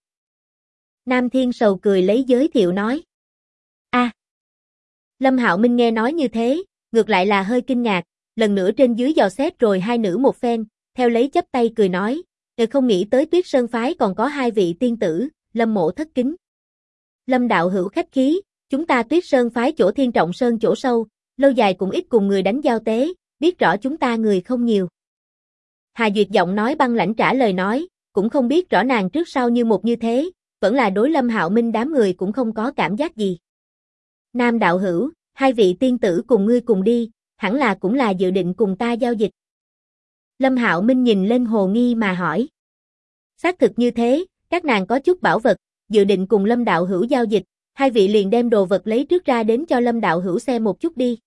Nam Thiên Sầu cười lấy giới thiệu nói. A. Lâm Hạo Minh nghe nói như thế, ngược lại là hơi kinh ngạc, lần nữa trên dưới dò xét rồi hai nữ một phen, theo lấy chắp tay cười nói, không nghĩ tới Tuyết Sơn phái còn có hai vị tiên tử, Lâm mộ thất kính. Lâm đạo hữu khách khí, chúng ta Tuyết Sơn phái chỗ Thiên Trọng Sơn chỗ sâu, lâu dài cũng ít cùng người đánh giao tế, biết rõ chúng ta người không nhiều. Hà Duyệt giọng nói băng lãnh trả lời nói, cũng không biết rõ nàng trước sau như một như thế, vẫn là đối Lâm Hạo Minh đám người cũng không có cảm giác gì. Nam đạo hữu, hai vị tiên tử cùng ngươi cùng đi, hẳn là cũng là dự định cùng ta giao dịch. Lâm Hạo Minh nhìn lên hồ nghi mà hỏi. Xác thực như thế, các nàng có chút bảo vật, dự định cùng Lâm đạo hữu giao dịch, hai vị liền đem đồ vật lấy trước ra đến cho Lâm đạo hữu xem một chút đi.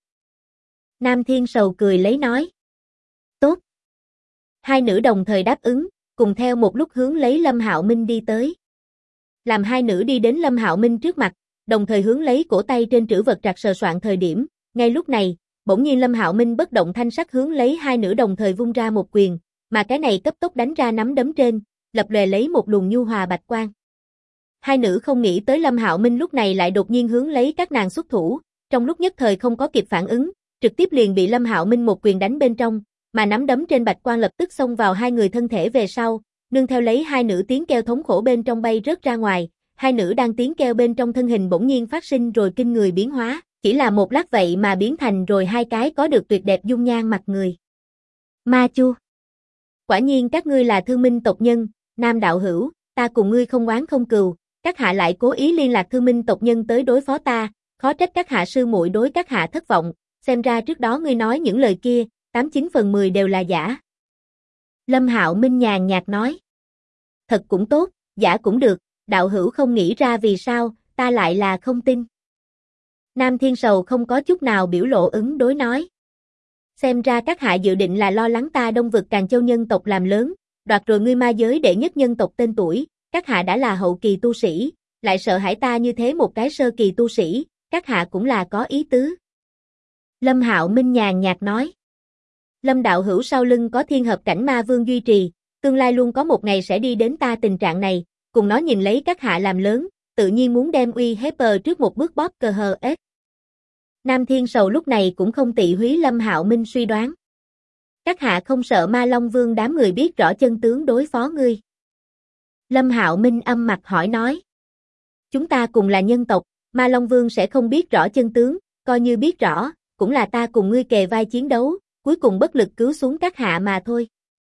Nam Thiên Sầu cười lấy nói. Tốt. Hai nữ đồng thời đáp ứng, cùng theo một lúc hướng lấy Lâm Hạo Minh đi tới. Làm hai nữ đi đến Lâm Hạo Minh trước mặt, đồng thời hướng lấy cổ tay trên trữ vật trạc sờ soạn thời điểm, ngay lúc này, bỗng nhiên Lâm Hạo Minh bất động thanh sắc hướng lấy hai nữ đồng thời vung ra một quyền, mà cái này cấp tốc đánh ra nắm đấm trên, lập lòe lấy một luồng nhu hòa bạch quang. Hai nữ không nghĩ tới Lâm Hạo Minh lúc này lại đột nhiên hướng lấy các nàng xuất thủ, trong lúc nhất thời không có kịp phản ứng, trực tiếp liền bị Lâm Hạo Minh một quyền đánh bên trong, mà nắm đấm trên bạch quang lập tức xông vào hai người thân thể về sau, nương theo lấy hai nữ tiếng kêu thống khổ bên trong bay rớt ra ngoài, hai nữ đang tiếng kêu bên trong thân hình bỗng nhiên phát sinh rồi kinh người biến hóa, chỉ là một lát vậy mà biến thành rồi hai cái có được tuyệt đẹp dung nhan mặt người. Ma Chu, quả nhiên các ngươi là Thương Minh tộc nhân, Nam đạo hữu, ta cùng ngươi không oán không cừu, các hạ lại cố ý liên lạc Thương Minh tộc nhân tới đối phó ta, khó trách các hạ sư muội đối các hạ thất vọng, xem ra trước đó ngươi nói những lời kia, 89 phần 10 đều là giả. Lâm Hạo Minh nhàn nhạt nói. Thật cũng tốt, giả cũng được, đạo hữu không nghĩ ra vì sao, ta lại là không tin. Nam Thiên Sầu không có chút nào biểu lộ ứng đối nói. Xem ra các hạ dự định là lo lắng ta Đông vực Càn Châu nhân tộc làm lớn, đoạt rồi ngươi ma giới đệ nhất nhân tộc tên tuổi, các hạ đã là hậu kỳ tu sĩ, lại sợ hãi ta như thế một cái sơ kỳ tu sĩ, các hạ cũng là có ý tứ. Lâm Hạo Minh nhàn nhạt nói. Lâm đạo hữu sau lưng có thiên hợp cảnh ma vương duy trì, tương lai luôn có một ngày sẽ đi đến ta tình trạng này, cùng nó nhìn lấy các hạ làm lớn, tự nhiên muốn đem uy hiếp trước một bước bóp cờ hờ ếch. Nam Thiên Sầu lúc này cũng không tị húy Lâm Hạo Minh suy đoán. Các hạ không sợ Ma Long Vương đám người biết rõ chân tướng đối phó ngươi. Lâm Hạo Minh âm mặt hỏi nói. Chúng ta cùng là nhân tộc, Ma Long Vương sẽ không biết rõ chân tướng, coi như biết rõ, cũng là ta cùng ngươi kề vai chiến đấu, cuối cùng bất lực cứu xuống các hạ mà thôi.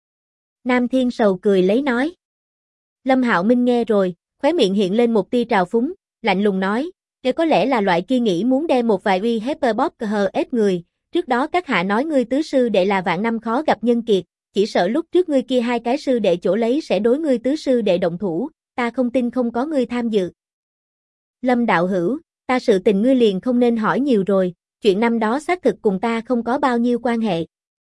Nam Thiên Sầu cười lấy nói. Lâm Hạo Minh nghe rồi, khóe miệng hiện lên một tia trào phúng, lạnh lùng nói, nếu có lẽ là loại kia nghĩ muốn đem một vài uy hiếp bóp hờ ép người, trước đó các hạ nói ngươi tứ sư đệ là vạn năm khó gặp nhân kiệt, chỉ sợ lúc trước ngươi kia hai cái sư đệ chỗ lấy sẽ đối ngươi tứ sư đệ động thủ, ta không tin không có ngươi tham dự. Lâm đạo hữu, ta sự tình ngươi liền không nên hỏi nhiều rồi, chuyện năm đó xác thực cùng ta không có bao nhiêu quan hệ.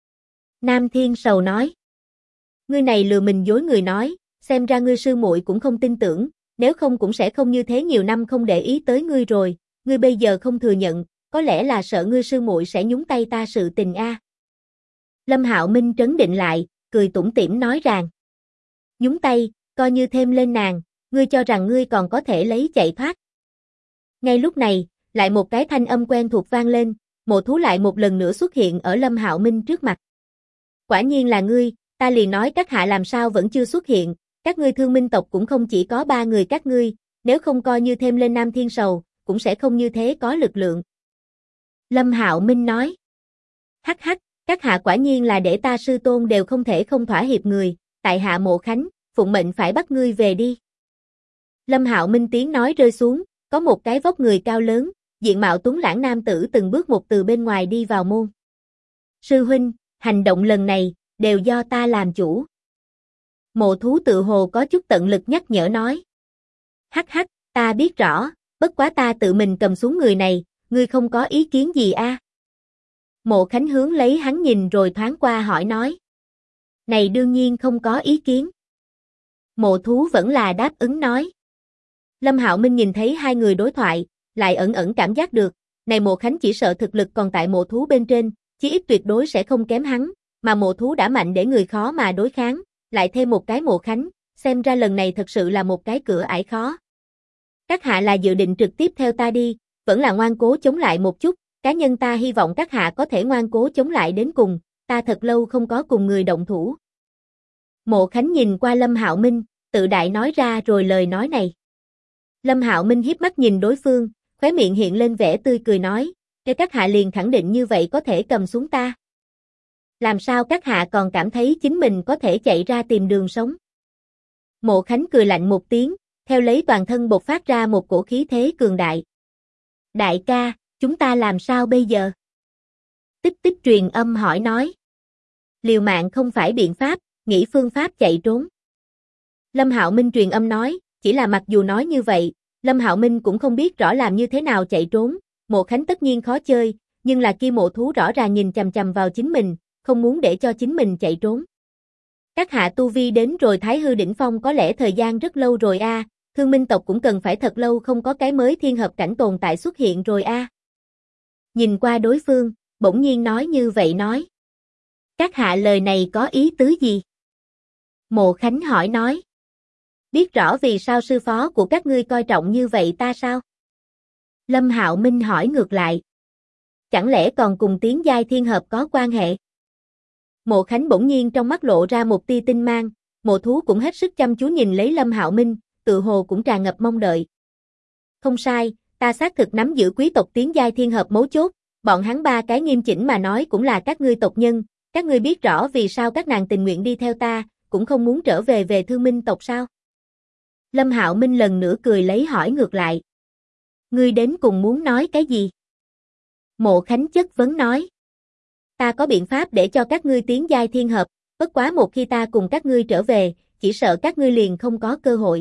Nam Thiên Sầu nói. Ngươi này lừa mình dối người nói, xem ra ngươi sư muội cũng không tin tưởng, nếu không cũng sẽ không như thế nhiều năm không để ý tới ngươi rồi, ngươi bây giờ không thừa nhận, có lẽ là sợ ngươi sư muội sẽ nhúng tay ta sự tình a. Lâm Hạo Minh trấn định lại, cười tủm tỉm nói rằng. Nhúng tay, coi như thêm lên nàng, ngươi cho rằng ngươi còn có thể lấy chạy thoát. Ngay lúc này, lại một cái thanh âm quen thuộc vang lên, Mộ Thú lại một lần nữa xuất hiện ở Lâm Hạo Minh trước mặt. Quả nhiên là ngươi, ta liền nói các hạ làm sao vẫn chưa xuất hiện, các ngươi Thương Minh tộc cũng không chỉ có 3 người các ngươi, nếu không coi như thêm lên Nam Thiên Sầu, cũng sẽ không như thế có lực lượng. Lâm Hạo Minh nói. Hắc hắc, các hạ quả nhiên là để ta sư tôn đều không thể không thỏa hiệp người, tại hạ Mộ Khánh, phụng mệnh phải bắt ngươi về đi. Lâm Hạo Minh tiếng nói rơi xuống, có một cái vóc người cao lớn, diện mạo tuấn lãng nam tử từng bước một từ bên ngoài đi vào môn. Sư huynh, hành động lần này, đều do ta làm chủ. Mộ thú tự hồ có chút tận lực nhắc nhở nói. Hắc hắc, ta biết rõ, bất quá ta tự mình cầm xuống người này, ngươi không có ý kiến gì a? Mộ Khánh hướng lấy hắn nhìn rồi thoáng qua hỏi nói. Này đương nhiên không có ý kiến. Mộ thú vẫn là đáp ứng nói. Lâm Hạo Minh nhìn thấy hai người đối thoại, lại ẩn ẩn cảm giác được, này Mộ Khánh chỉ sợ thực lực còn tại mộ thú bên trên, chí ít tuyệt đối sẽ không kém hắn, mà mộ thú đã mạnh để người khó mà đối kháng, lại thêm một cái Mộ Khánh, xem ra lần này thật sự là một cái cửa ải khó. Các hạ là dự định trực tiếp theo ta đi, vẫn là ngoan cố chống lại một chút, cá nhân ta hy vọng các hạ có thể ngoan cố chống lại đến cùng, ta thật lâu không có cùng người động thủ. Mộ Khánh nhìn qua Lâm Hạo Minh, tự đại nói ra rồi lời nói này. Lâm Hạo Minh hiếp mắt nhìn đối phương, khóe miệng hiện lên vẻ tươi cười nói, "Nếu các hạ liền khẳng định như vậy có thể cầm xuống ta. Làm sao các hạ còn cảm thấy chính mình có thể chạy ra tìm đường sống?" Mộ Khánh cười lạnh một tiếng, theo lấy toàn thân bộc phát ra một cổ khí thế cường đại. "Đại ca, chúng ta làm sao bây giờ?" Tích Tích truyền âm hỏi nói. "Liều mạng không phải biện pháp, nghĩ phương pháp chạy trốn." Lâm Hạo Minh truyền âm nói, chỉ là mặc dù nói như vậy, Lâm Hạo Minh cũng không biết rõ làm như thế nào chạy trốn, Mộ Khánh tất nhiên khó chơi, nhưng là kia mộ thú rõ ràng nhìn chằm chằm vào chính mình, không muốn để cho chính mình chạy trốn. Các hạ tu vi đến rồi Thái Hư đỉnh phong có lẽ thời gian rất lâu rồi a, Thương Minh tộc cũng cần phải thật lâu không có cái mới thiên hợp cảnh tồn tại xuất hiện rồi a. Nhìn qua đối phương, bỗng nhiên nói như vậy nói. Các hạ lời này có ý tứ gì? Mộ Khánh hỏi nói. Biết rõ vì sao sư phó của các ngươi coi trọng như vậy ta sao? Lâm Hạo Minh hỏi ngược lại. Chẳng lẽ còn cùng Tiến giai thiên hợp có quan hệ? Mộ Khánh bỗng nhiên trong mắt lộ ra một tia tinh mang, mộ thú cũng hết sức chăm chú nhìn lấy Lâm Hạo Minh, tự hồ cũng tràn ngập mong đợi. Không sai, ta xác thực nắm giữ quý tộc Tiến giai thiên hợp mấu chốt, bọn hắn ba cái nghiêm chỉnh mà nói cũng là các ngươi tộc nhân, các ngươi biết rõ vì sao các nàng tình nguyện đi theo ta, cũng không muốn trở về về Thương Minh tộc sao? Lâm Hạo Minh lần nữa cười lấy hỏi ngược lại. Ngươi đến cùng muốn nói cái gì? Mộ Khánh chất vấn nói. Ta có biện pháp để cho các ngươi tiến giai thiên hợp, bất quá một khi ta cùng các ngươi trở về, chỉ sợ các ngươi liền không có cơ hội.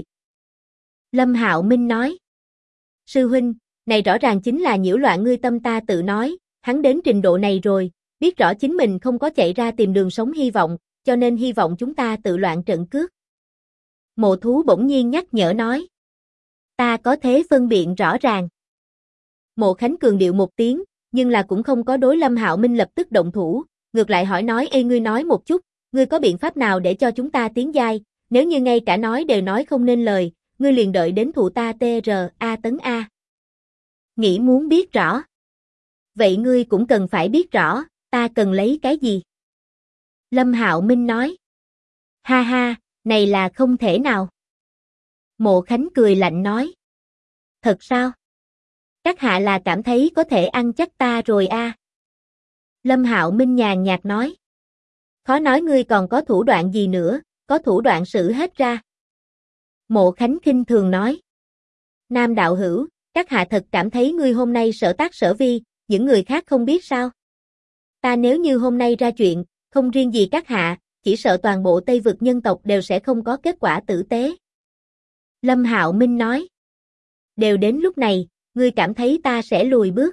Lâm Hạo Minh nói. Sư huynh, này rõ ràng chính là nhiễu loạn ngươi tâm ta tự nói, hắn đến trình độ này rồi, biết rõ chính mình không có chạy ra tìm đường sống hy vọng, cho nên hy vọng chúng ta tự loạn trận cước. Mộ thú bỗng nhiên nhắc nhở nói. Ta có thế phân biện rõ ràng. Mộ Khánh cường điệu một tiếng, nhưng là cũng không có đối Lâm Hạo Minh lập tức động thủ, ngược lại hỏi nói ê ngươi nói một chút, ngươi có biện pháp nào để cho chúng ta tiến giai, nếu như ngay cả nói đều nói không nên lời, ngươi liền đợi đến thụ ta TRA tấn A. Nghĩ muốn biết rõ. Vậy ngươi cũng cần phải biết rõ, ta cần lấy cái gì? Lâm Hạo Minh nói. Ha ha, này là không thể nào. Mộ Khánh cười lạnh nói. Thật sao? Các hạ là cảm thấy có thể ăn chắc ta rồi a? Lâm Hạo Minh nhàn nhạt nói. Khó nói ngươi còn có thủ đoạn gì nữa, có thủ đoạn sử hết ra. Mộ Khánh khinh thường nói. Nam đạo hữu, các hạ thật cảm thấy ngươi hôm nay sở tác sở vi, những người khác không biết sao? Ta nếu như hôm nay ra chuyện, không riêng gì các hạ, chỉ sợ toàn bộ Tây vực nhân tộc đều sẽ không có kết quả tử tế. Lâm Hạo Minh nói. Đều đến lúc này, ngươi cảm thấy ta sẽ lùi bước.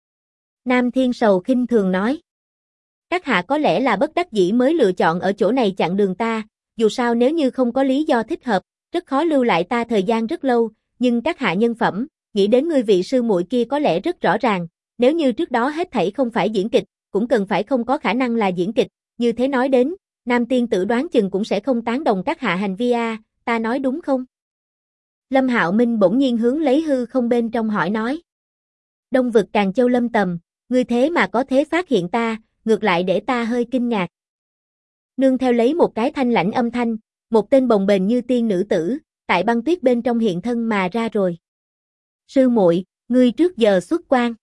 Nam Thiên Sầu khinh thường nói. Các hạ có lẽ là bất đắc dĩ mới lựa chọn ở chỗ này chặn đường ta, dù sao nếu như không có lý do thích hợp, rất khó lưu lại ta thời gian rất lâu, nhưng các hạ nhân phẩm, nghĩ đến ngươi vị sư muội kia có lẽ rất rõ ràng, nếu như trước đó hết thảy không phải diễn kịch, cũng cần phải không có khả năng là diễn kịch, như thế nói đến, Nam tiên tử đoán chừng cũng sẽ không tán đồng các hạ hành vi a, ta nói đúng không? Lâm Hạo Minh bỗng nhiên hướng lấy hư không bên trong hỏi nói. Đông vực Càn Châu Lâm Tầm, ngươi thế mà có thế phát hiện ta, ngược lại để ta hơi kinh ngạc. Nương theo lấy một cái thanh lãnh âm thanh, một tên bồng bềnh như tiên nữ tử, tại băng tuyết bên trong hiện thân mà ra rồi. Sư muội, ngươi trước giờ xuất quan.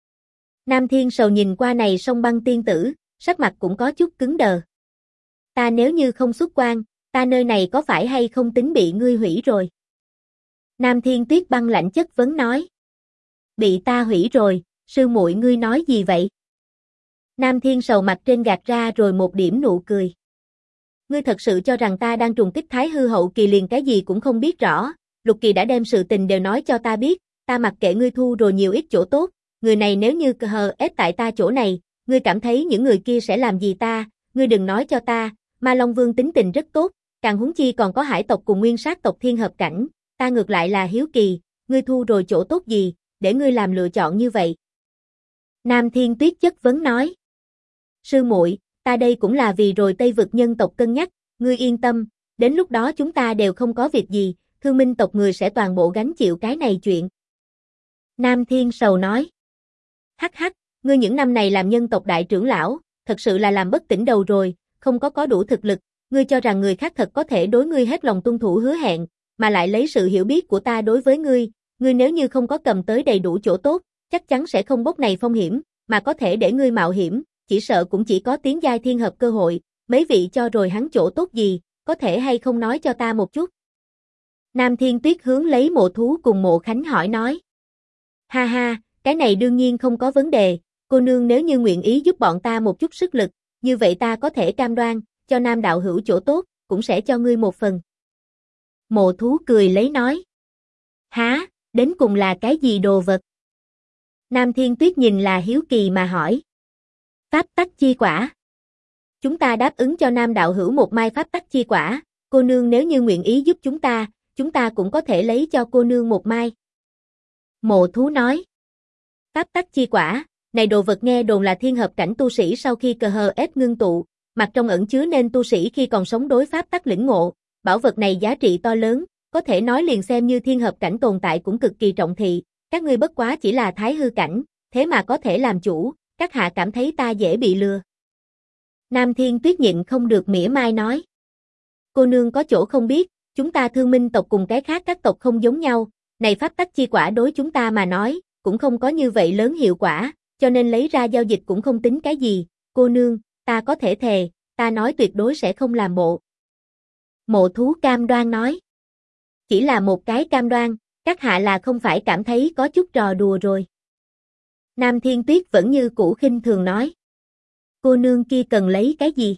Nam Thiên Sầu nhìn qua này sông băng tiên tử, sắc mặt cũng có chút cứng đờ. Ta nếu như không xuất quan, ta nơi này có phải hay không tính bị ngươi hủy rồi? Nam Thiên Tuyết băng lạnh chất vấn nói. Bị ta hủy rồi, sư muội ngươi nói gì vậy? Nam Thiên Sầu mặt trên gạt ra rồi một điểm nụ cười. Ngươi thật sự cho rằng ta đang trùng kích Thái Hư hậu kỳ liền cái gì cũng không biết rõ, Lục Kỳ đã đem sự tình đều nói cho ta biết, ta mặc kệ ngươi thu rồi nhiều ít chỗ tốt, người này nếu như ép tại ta chỗ này, ngươi cảm thấy những người kia sẽ làm gì ta, ngươi đừng nói cho ta, Ma Long Vương tính tình rất tốt, càng huống chi còn có hải tộc cùng nguyên sát tộc thiên hợp cảnh, ta ngược lại là hiếu kỳ, ngươi thu rồi chỗ tốt gì, để ngươi làm lựa chọn như vậy. Nam Thiên Tuyết chất vấn nói. Sư muội, ta đây cũng là vì rồi Tây vực nhân tộc cân nhắc, ngươi yên tâm, đến lúc đó chúng ta đều không có việc gì, Thương Minh tộc người sẽ toàn bộ gánh chịu cái này chuyện. Nam Thiên Sầu nói. Hắc hắc, ngươi những năm này làm nhân tộc đại trưởng lão, thật sự là làm bất tỉnh đầu rồi, không có đủ thực lực, ngươi cho rằng người khác thật có thể đối ngươi hết lòng tuân thủ hứa hẹn, mà lại lấy sự hiểu biết của ta đối với ngươi nếu như không có cầm tới đầy đủ chỗ tốt, chắc chắn sẽ không bốc này phong hiểm, mà có thể để ngươi mạo hiểm, chỉ sợ cũng chỉ có tiến giai thiên hợp cơ hội, mấy vị cho rồi hắn chỗ tốt gì, có thể hay không nói cho ta một chút. Nam Thiên Tuyết hướng lấy Mộ Thú cùng Mộ Khánh hỏi nói. Ha ha, cái này đương nhiên không có vấn đề, cô nương nếu như nguyện ý giúp bọn ta một chút sức lực, như vậy ta có thể cam đoan, cho Nam đạo hữu chỗ tốt, cũng sẽ cho ngươi một phần. Mộ Thú cười lấy nói. Há, đến cùng là cái gì đồ vật? Nam Thiên Tuyết nhìn là hiếu kỳ mà hỏi. Pháp tắc chi quả. Chúng ta đáp ứng cho Nam đạo hữu một mai pháp tắc chi quả, cô nương nếu như nguyện ý giúp chúng ta cũng có thể lấy cho cô nương một mai. Mộ Thú nói. Pháp tắc chi quả, này đồ vật nghe đồn là thiên hợp cảnh tu sĩ sau khi ngưng tụ, mặt trong ẩn chứa nên tu sĩ khi còn sống đối pháp tắc lĩnh ngộ, bảo vật này giá trị to lớn, có thể nói liền xem như thiên hợp cảnh tồn tại cũng cực kỳ trọng thị, các ngươi bất quá chỉ là Thái Hư cảnh, thế mà có thể làm chủ, các hạ cảm thấy ta dễ bị lừa. Nam Thiên Tuyết nhịn không được mỉa mai nói. Cô nương có chỗ không biết, chúng ta Thương Minh tộc cùng cái khác các tộc không giống nhau, này pháp tắc chi quả đối chúng ta mà nói, cũng không có như vậy lớn hiệu quả, cho nên lấy ra giao dịch cũng không tính cái gì, cô nương, ta có thể thề, ta nói tuyệt đối sẽ không làm bộ. Mộ Thú cam đoan nói. Chỉ là một cái cam đoan, các hạ là không phải cảm thấy có chút trò đùa rồi. Nam Thiên Tuyết vẫn như cũ khinh thường nói. Cô nương kia cần lấy cái gì?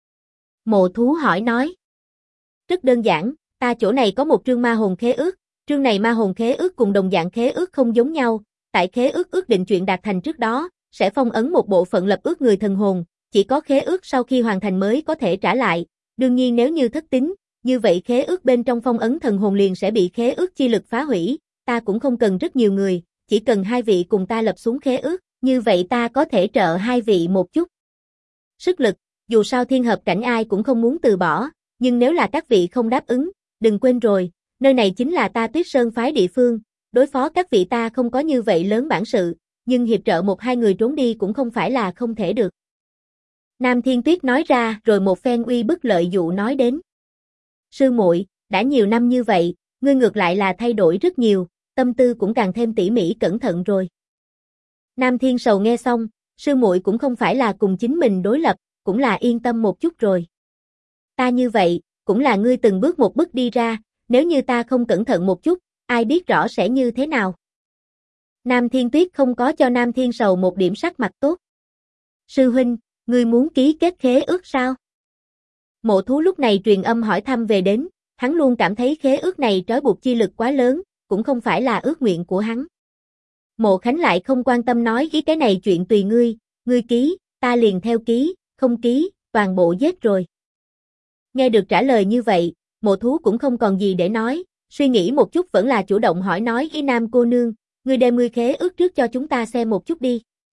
Mộ Thú hỏi nói. Rất đơn giản, ta chỗ này có một trương ma hồn khế ước, trương này ma hồn khế ước cùng đồng dạng khế ước không giống nhau, tại khế ước ước định chuyện đạt thành trước đó, sẽ phong ấn một bộ phận lập ước người thần hồn, chỉ có khế ước sau khi hoàn thành mới có thể trả lại, đương nhiên nếu như thất tín, như vậy khế ước bên trong phong ấn thần hồn liền sẽ bị khế ước chi lực phá hủy, ta cũng không cần rất nhiều người, chỉ cần 2 vị cùng ta lập xuống khế ước, như vậy ta có thể trợ 2 vị một chút. Sức lực, dù sao thiên hợp cảnh ai cũng không muốn từ bỏ, nhưng nếu là các vị không đáp ứng, đừng quên rồi, nơi này chính là ta Tuyết Sơn phái địa phương, đối phó các vị ta không có như vậy lớn bản sự, nhưng hiệp trợ 1-2 người trốn đi cũng không phải là không thể được. Nam Thiên Tuyết nói ra rồi một phen uy bức lợi dụ nói đến. Sư muội, đã nhiều năm như vậy, ngươi ngược lại là thay đổi rất nhiều, tâm tư cũng càng thêm tỉ mỉ cẩn thận rồi. Nam Thiên Sầu nghe xong, sư muội cũng không phải là cùng chính mình đối lập, cũng là yên tâm một chút rồi. Ta như vậy, cũng là ngươi từng bước một bước đi ra, nếu như ta không cẩn thận một chút, ai biết rõ sẽ như thế nào. Nam Thiên Tuyết không có cho Nam Thiên Sầu một điểm sắc mặt tốt. Sư huynh, ngươi muốn ký kết khế ước sao? Mộ Thú lúc này truyền âm hỏi thăm về đến, hắn luôn cảm thấy khế ước này trói buộc chi lực quá lớn, cũng không phải là ước nguyện của hắn. Mộ Khánh lại không quan tâm nói ý cái này chuyện tùy ngươi ký, ta liền theo ký, không ký, toàn bộ giết rồi. Nghe được trả lời như vậy, Mộ Thú cũng không còn gì để nói, suy nghĩ một chút vẫn là chủ động hỏi nói ý Nam cô nương, ngươi đem ngươi khế ước trước cho chúng ta xem một chút đi.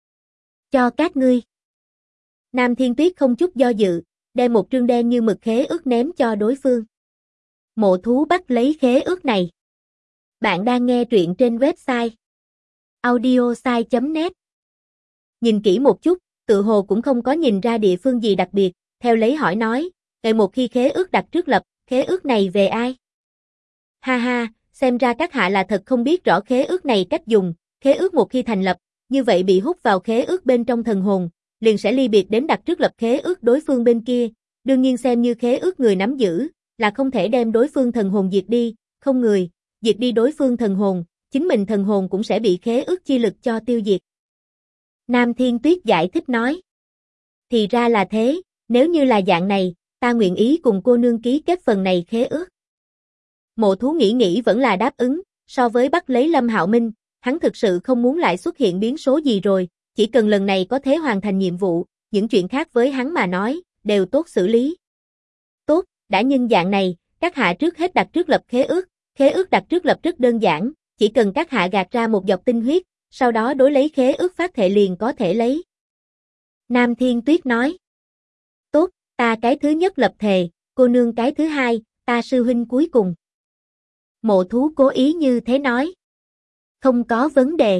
Cho các ngươi. Nam Thiên Tuyết không chút do dự, đem một trương đen như mực khế ước ném cho đối phương. Mộ Thú bắt lấy khế ước này. Bạn đang nghe truyện trên website audiosai.net. Nhìn kỹ một chút, tự hồ cũng không có nhìn ra địa phương gì đặc biệt, theo lấy hỏi nói, ngày một khi khế ước đặt trước lập, khế ước này về ai? Ha ha, xem ra các hạ là thật không biết rõ khế ước này cách dùng, khế ước một khi thành lập, như vậy bị hút vào khế ước bên trong thần hồn, liền sẽ ly biệt đến đặt trước lập khế ước đối phương bên kia, đương nhiên xem như khế ước người nắm giữ, là không thể đem đối phương thần hồn diệt đi, không người, diệt đi đối phương thần hồn, chính mình thần hồn cũng sẽ bị khế ước chi lực cho tiêu diệt. Nam Thiên Tuyết giải thích nói. Thì ra là thế, nếu như là dạng này, ta nguyện ý cùng cô nương ký kết phần này khế ước. Mộ Thú nghĩ vẫn là đáp ứng, so với bắt lấy Lâm Hạo Minh, hắn thực sự không muốn lại xuất hiện biến số gì rồi, chỉ cần lần này có thể hoàn thành nhiệm vụ, những chuyện khác với hắn mà nói, đều tốt xử lý. Tốt, đã nhân dạng này, các hạ trước hết đặt trước lập khế ước đặt trước lập rất đơn giản, chỉ cần các hạ gạt ra một giọt tinh huyết, sau đó đối lấy khế ước phát thệ liền có thể lấy. Nam Thiên Tuyết nói. Tốt, ta cái thứ nhất lập thề, cô nương cái thứ hai, ta sư huynh cuối cùng. Mộ Thú cố ý như thế nói. Không có vấn đề.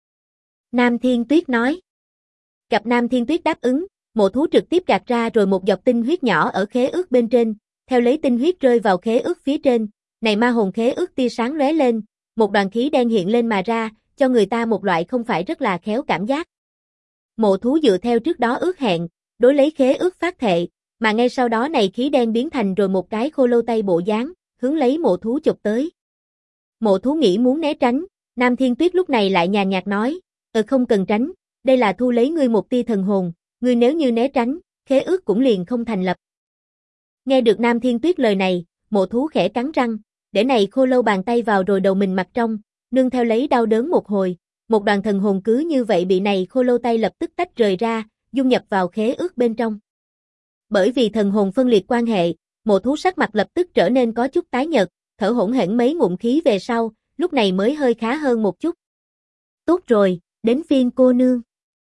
Nam Thiên Tuyết nói. Gặp Nam Thiên Tuyết đáp ứng, Mộ Thú trực tiếp gạt ra rồi một giọt tinh huyết nhỏ ở khế ước bên trên, theo lấy tinh huyết rơi vào khế ước phía trên, này ma hồn khế ước tia sáng lóe lên, một đoàn khí đen hiện lên mà ra, cho người ta một loại không phải rất là khéo cảm giác. Mộ Thú dựa theo trước đó ước hẹn, đối lấy khế ước phát thệ, mà ngay sau đó này khí đen biến thành rồi một cái khô lâu tay bộ dáng, hướng lấy Mộ Thú chụp tới. Mộ Thú nghĩ muốn né tránh, Nam Thiên Tuyết lúc này lại nhàn nhạt nói, không cần tránh, đây là thu lấy ngươi một tia thần hồn, ngươi nếu như né tránh, khế ước cũng liền không thành lập. Nghe được Nam Thiên Tuyết lời này, Mộ Thú khẽ cắn răng, để này khô lâu bàn tay vào rồi đầu mình mặt trong, nương theo lấy đau đớn một hồi, một đoàn thần hồn cứ như vậy bị này khô lâu tay lập tức tách rời ra, dung nhập vào khế ước bên trong. Bởi vì thần hồn phân liệt quan hệ, Mộ Thú sắc mặt lập tức trở nên có chút tái nhợt, thở hổn hển mấy ngụm khí về sau, lúc này mới hơi khá hơn một chút. Tốt rồi, đến phiên cô nương.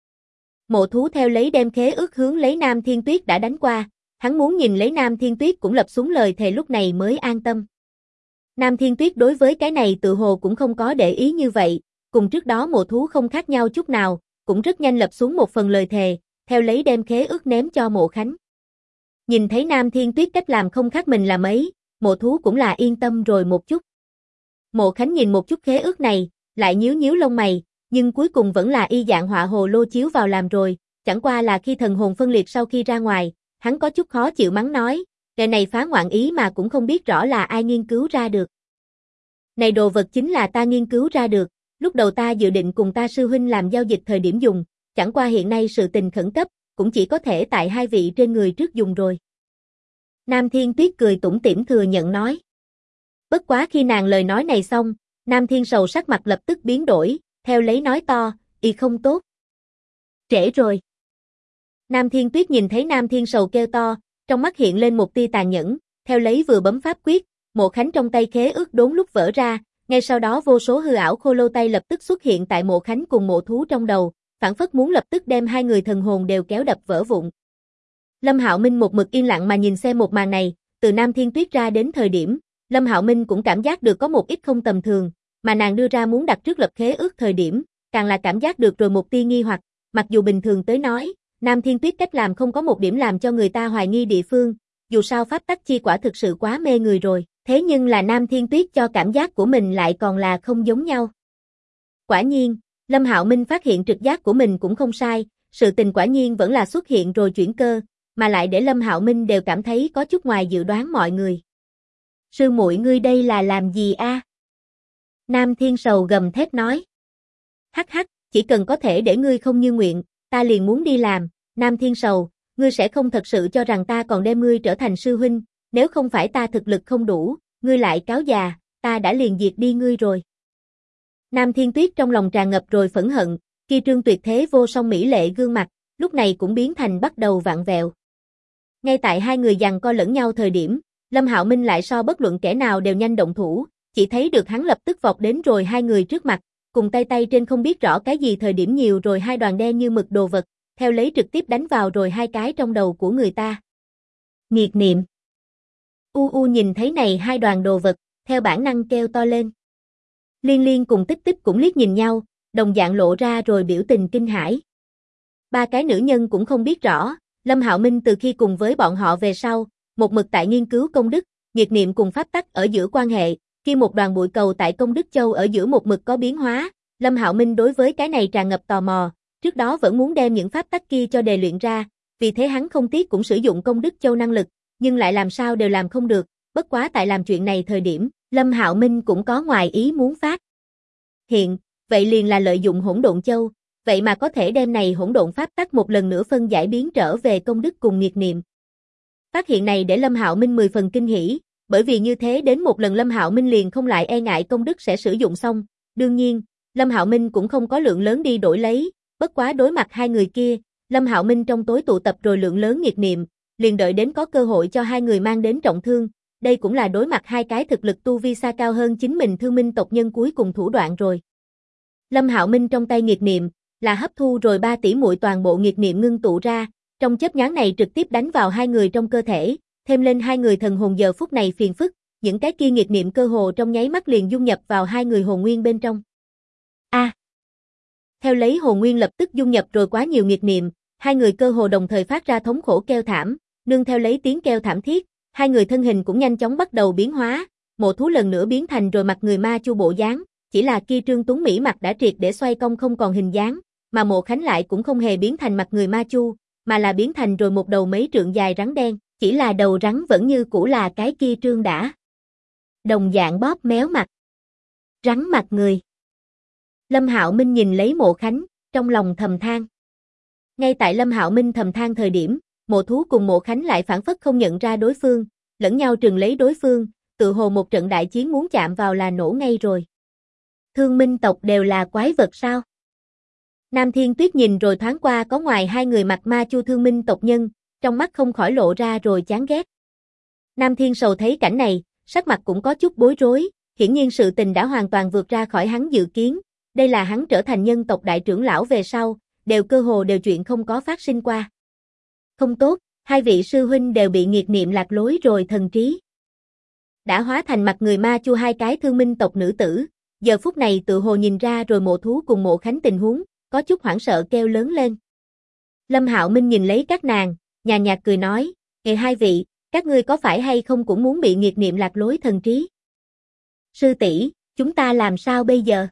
Mộ Thú theo lấy đem khế ước hướng lấy Nam Thiên Tuyết đã đánh qua, hắn muốn nhìn lấy Nam Thiên Tuyết cũng lập xuống lời thề lúc này mới an tâm. Nam Thiên Tuyết đối với cái này tự hồ cũng không có để ý như vậy, cùng trước đó Mộ Thú không khác nhau chút nào, cũng rất nhanh lập xuống một phần lời thề, theo lấy đem khế ước ném cho Mộ Khánh. Nhìn thấy Nam Thiên Tuyết cách làm không khác mình là mấy, Mộ Thú cũng là yên tâm rồi một chút. Mộ Khánh nhìn một chút khế ước này, lại nhíu lông mày, nhưng cuối cùng vẫn là y dạng họa hồ lô chiếu vào làm rồi, chẳng qua là khi thần hồn phân liệt sau khi ra ngoài, hắn có chút khó chịu mắng nói, cái này phá ngoạn ý mà cũng không biết rõ là ai nghiên cứu ra được. Này đồ vật chính là ta nghiên cứu ra được, lúc đầu ta dự định cùng ta sư huynh làm giao dịch thời điểm dùng, chẳng qua hiện nay sự tình khẩn cấp, cũng chỉ có thể tại hai vị trên người trước dùng rồi. Nam Thiên Tuyết cười tủm tỉm thừa nhận nói. Bất quá khi nàng lời nói này xong, Nam Thiên Sầu sắc mặt lập tức biến đổi, theo lấy nói to, y không tốt. Trễ rồi. Nam Thiên Tuyết nhìn thấy Nam Thiên Sầu kêu to, trong mắt hiện lên một tia tàn nhẫn, theo lấy vừa bấm pháp quyết, Mộ Khánh trong tay khế ước đốn lúc vỡ ra, ngay sau đó vô số hư ảo khô lâu tay lập tức xuất hiện tại Mộ Khánh cùng Mộ Thú trong đầu, phảng phất muốn lập tức đem hai người thần hồn đều kéo đập vỡ vụn. Lâm Hạo Minh một mực yên lặng mà nhìn xem một màn này, từ Nam Thiên Tuyết ra đến thời điểm, Lâm Hạo Minh cũng cảm giác được có một ít không tầm thường, mà nàng đưa ra muốn đặt trước lập khế ước thời điểm, càng là cảm giác được rồi một tia nghi hoặc, mặc dù bình thường tới nói, Nam Thiên Tuyết cách làm không có một điểm làm cho người ta hoài nghi địa phương, dù sao pháp tắc chi quả thực sự quá mê người rồi, thế nhưng là Nam Thiên Tuyết cho cảm giác của mình lại còn là không giống nhau. Quả nhiên, Lâm Hạo Minh phát hiện trực giác của mình cũng không sai, sự tình quả nhiên vẫn là xuất hiện rồi chuyển cơ, mà lại để Lâm Hạo Minh đều cảm thấy có chút ngoài dự đoán mọi người. Sư muội ngươi đây là làm gì a? Nam Thiên Sầu gầm thét nói. Hắc hắc, chỉ cần có thể để ngươi không như nguyện, ta liền muốn đi làm. Nam Thiên Sầu, ngươi sẽ không thật sự cho rằng ta còn đem ngươi trở thành sư huynh, nếu không phải ta thực lực không đủ, ngươi lại cáo già, ta đã liền diệt đi ngươi rồi. Nam Thiên Tuyết trong lòng tràn ngập rồi phẫn hận, kia trương tuyệt thế vô song mỹ lệ gương mặt, lúc này cũng biến thành bắt đầu vặn vẹo. Ngay tại hai người giằng co lẫn nhau thời điểm, Lâm Hạo Minh lại so bất luận kẻ nào đều nhanh động thủ, chỉ thấy được hắn lập tức vọt đến rồi hai người trước mặt, cùng tay trên không biết rõ cái gì thời điểm nhiều rồi hai đoàn đen như mực đồ vật, theo lấy trực tiếp đánh vào rồi hai cái trong đầu của người ta. Nghiệt niệm. U nhìn thấy này hai đoàn đồ vật, theo bản năng kêu to lên. Liên cùng Tích cũng liếc nhìn nhau, đồng dạng lộ ra rồi biểu tình kinh hãi. Ba cái nữ nhân cũng không biết rõ, Lâm Hạo Minh từ khi cùng với bọn họ về sau, một mực tại nghiên cứu công đức, nhiệt niệm cùng pháp tắc ở giữa quan hệ, khi một đoàn bụi cầu tại Công Đức Châu ở giữa một mực có biến hóa, Lâm Hạo Minh đối với cái này tràn ngập tò mò, trước đó vẫn muốn đem những pháp tắc kia cho đề luyện ra, vì thế hắn không tiếc cũng sử dụng Công Đức Châu năng lực, nhưng lại làm sao đều làm không được, bất quá tại làm chuyện này thời điểm, Lâm Hạo Minh cũng có ngoài ý muốn phát hiện, vậy liền là lợi dụng Hỗn Độn Châu, vậy mà có thể đem này hỗn độn pháp tắc một lần nữa phân giải biến trở về công đức cùng nhiệt niệm. Phát hiện này để Lâm Hạo Minh 10 phần kinh hỉ, bởi vì như thế đến một lần Lâm Hạo Minh liền không lại e ngại công đức sẽ sử dụng xong, đương nhiên, Lâm Hạo Minh cũng không có lượng lớn đi đổi lấy, bất quá đối mặt hai người kia, Lâm Hạo Minh trong tối tụ tập rồi lượng lớn nhiệt niệm, liền đợi đến có cơ hội cho hai người mang đến trọng thương, đây cũng là đối mặt hai cái thực lực tu vi xa cao hơn chính mình Thương Minh tộc nhân cuối cùng thủ đoạn rồi. Lâm Hạo Minh trong tay nhiệt niệm là hấp thu rồi 3 tỷ muội toàn bộ nhiệt niệm ngưng tụ ra, trong chớp nhoáng này trực tiếp đánh vào hai người trong cơ thể, thêm lên hai người thần hồn giờ phút này phiền phức, những cái kia nhiệt niệm cơ hồ trong nháy mắt liền dung nhập vào hai người hồn nguyên bên trong. Theo lấy hồn nguyên lập tức dung nhập rồi quá nhiều nhiệt niệm, hai người cơ hồ đồng thời phát ra thống khổ kêu thảm, nương theo lấy tiếng kêu thảm thiết, hai người thân hình cũng nhanh chóng bắt đầu biến hóa, Mộ Thú lần nữa biến thành rồi mặt người ma chu bộ dáng, chỉ là kia Trương Tuấn Mỹ mặt đã triệt để xoay cong không còn hình dáng, mà Mộ Khánh lại cũng không hề biến thành mặt người ma chu, mà là biến thành rồi một đầu mấy trượng dài rắn đen, chỉ là đầu rắn vẫn như cũ là cái kia Trương đã đồng dạng bóp méo mặt rắn mặt người. Lâm Hạo Minh nhìn lấy Mộ Khánh, trong lòng thầm than. Ngay tại Lâm Hạo Minh thầm than thời điểm, Mộ Thú cùng Mộ Khánh lại phản phất không nhận ra đối phương, lẫn nhau trừng lấy đối phương, tự hồ một trận đại chiến muốn chạm vào là nổ ngay rồi. Thương Minh tộc đều là quái vật sao? Nam Thiên Tuyết nhìn rồi thoáng qua có ngoài hai người mặt ma chu Thương Minh tộc nhân, trong mắt không khỏi lộ ra rồi chán ghét. Nam Thiên Sầu thấy cảnh này, sắc mặt cũng có chút bối rối, hiển nhiên sự tình đã hoàn toàn vượt ra khỏi hắn dự kiến, đây là hắn trở thành nhân tộc đại trưởng lão về sau, cơ hồ đều chuyện không có phát sinh qua. Không tốt, hai vị sư huynh đều bị nghiệt niệm lạc lối rồi thần trí. Đã hóa thành mặt người ma chu hai cái Thương Minh tộc nữ tử, giờ phút này tự hồ nhìn ra rồi Mộ Thú cùng Mộ Khánh tình huống, có chút hoảng sợ kêu lớn lên. Lâm Hạo Minh nhìn lấy các nàng, nhàn nhạt cười nói, hai vị, các ngươi có phải hay không cũng muốn bị nghiệt niệm lạc lối thần trí? Sư tỷ, chúng ta làm sao bây giờ?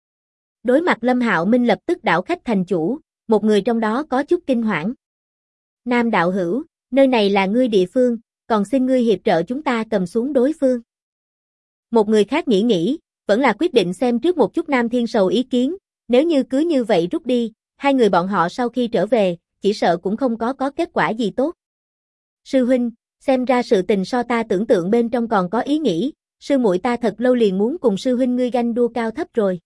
Đối mặt Lâm Hạo Minh lập tức đảo khách thành chủ, một người trong đó có chút kinh hoảng. Nam đạo hữu, nơi này là ngươi địa phương, còn xin ngươi hiệp trợ chúng ta cầm xuống đối phương. Một người khác nghĩ, vẫn là quyết định xem trước một chút Nam Thiên Sầu ý kiến, nếu như cứ như vậy rút đi, hai người bọn họ sau khi trở về, chỉ sợ cũng không có kết quả gì tốt. Sư huynh, xem ra sự tình so ta tưởng tượng bên trong còn có ý nghĩ, sư muội ta thật lâu liền muốn cùng sư huynh ngươi ganh đua cao thấp rồi.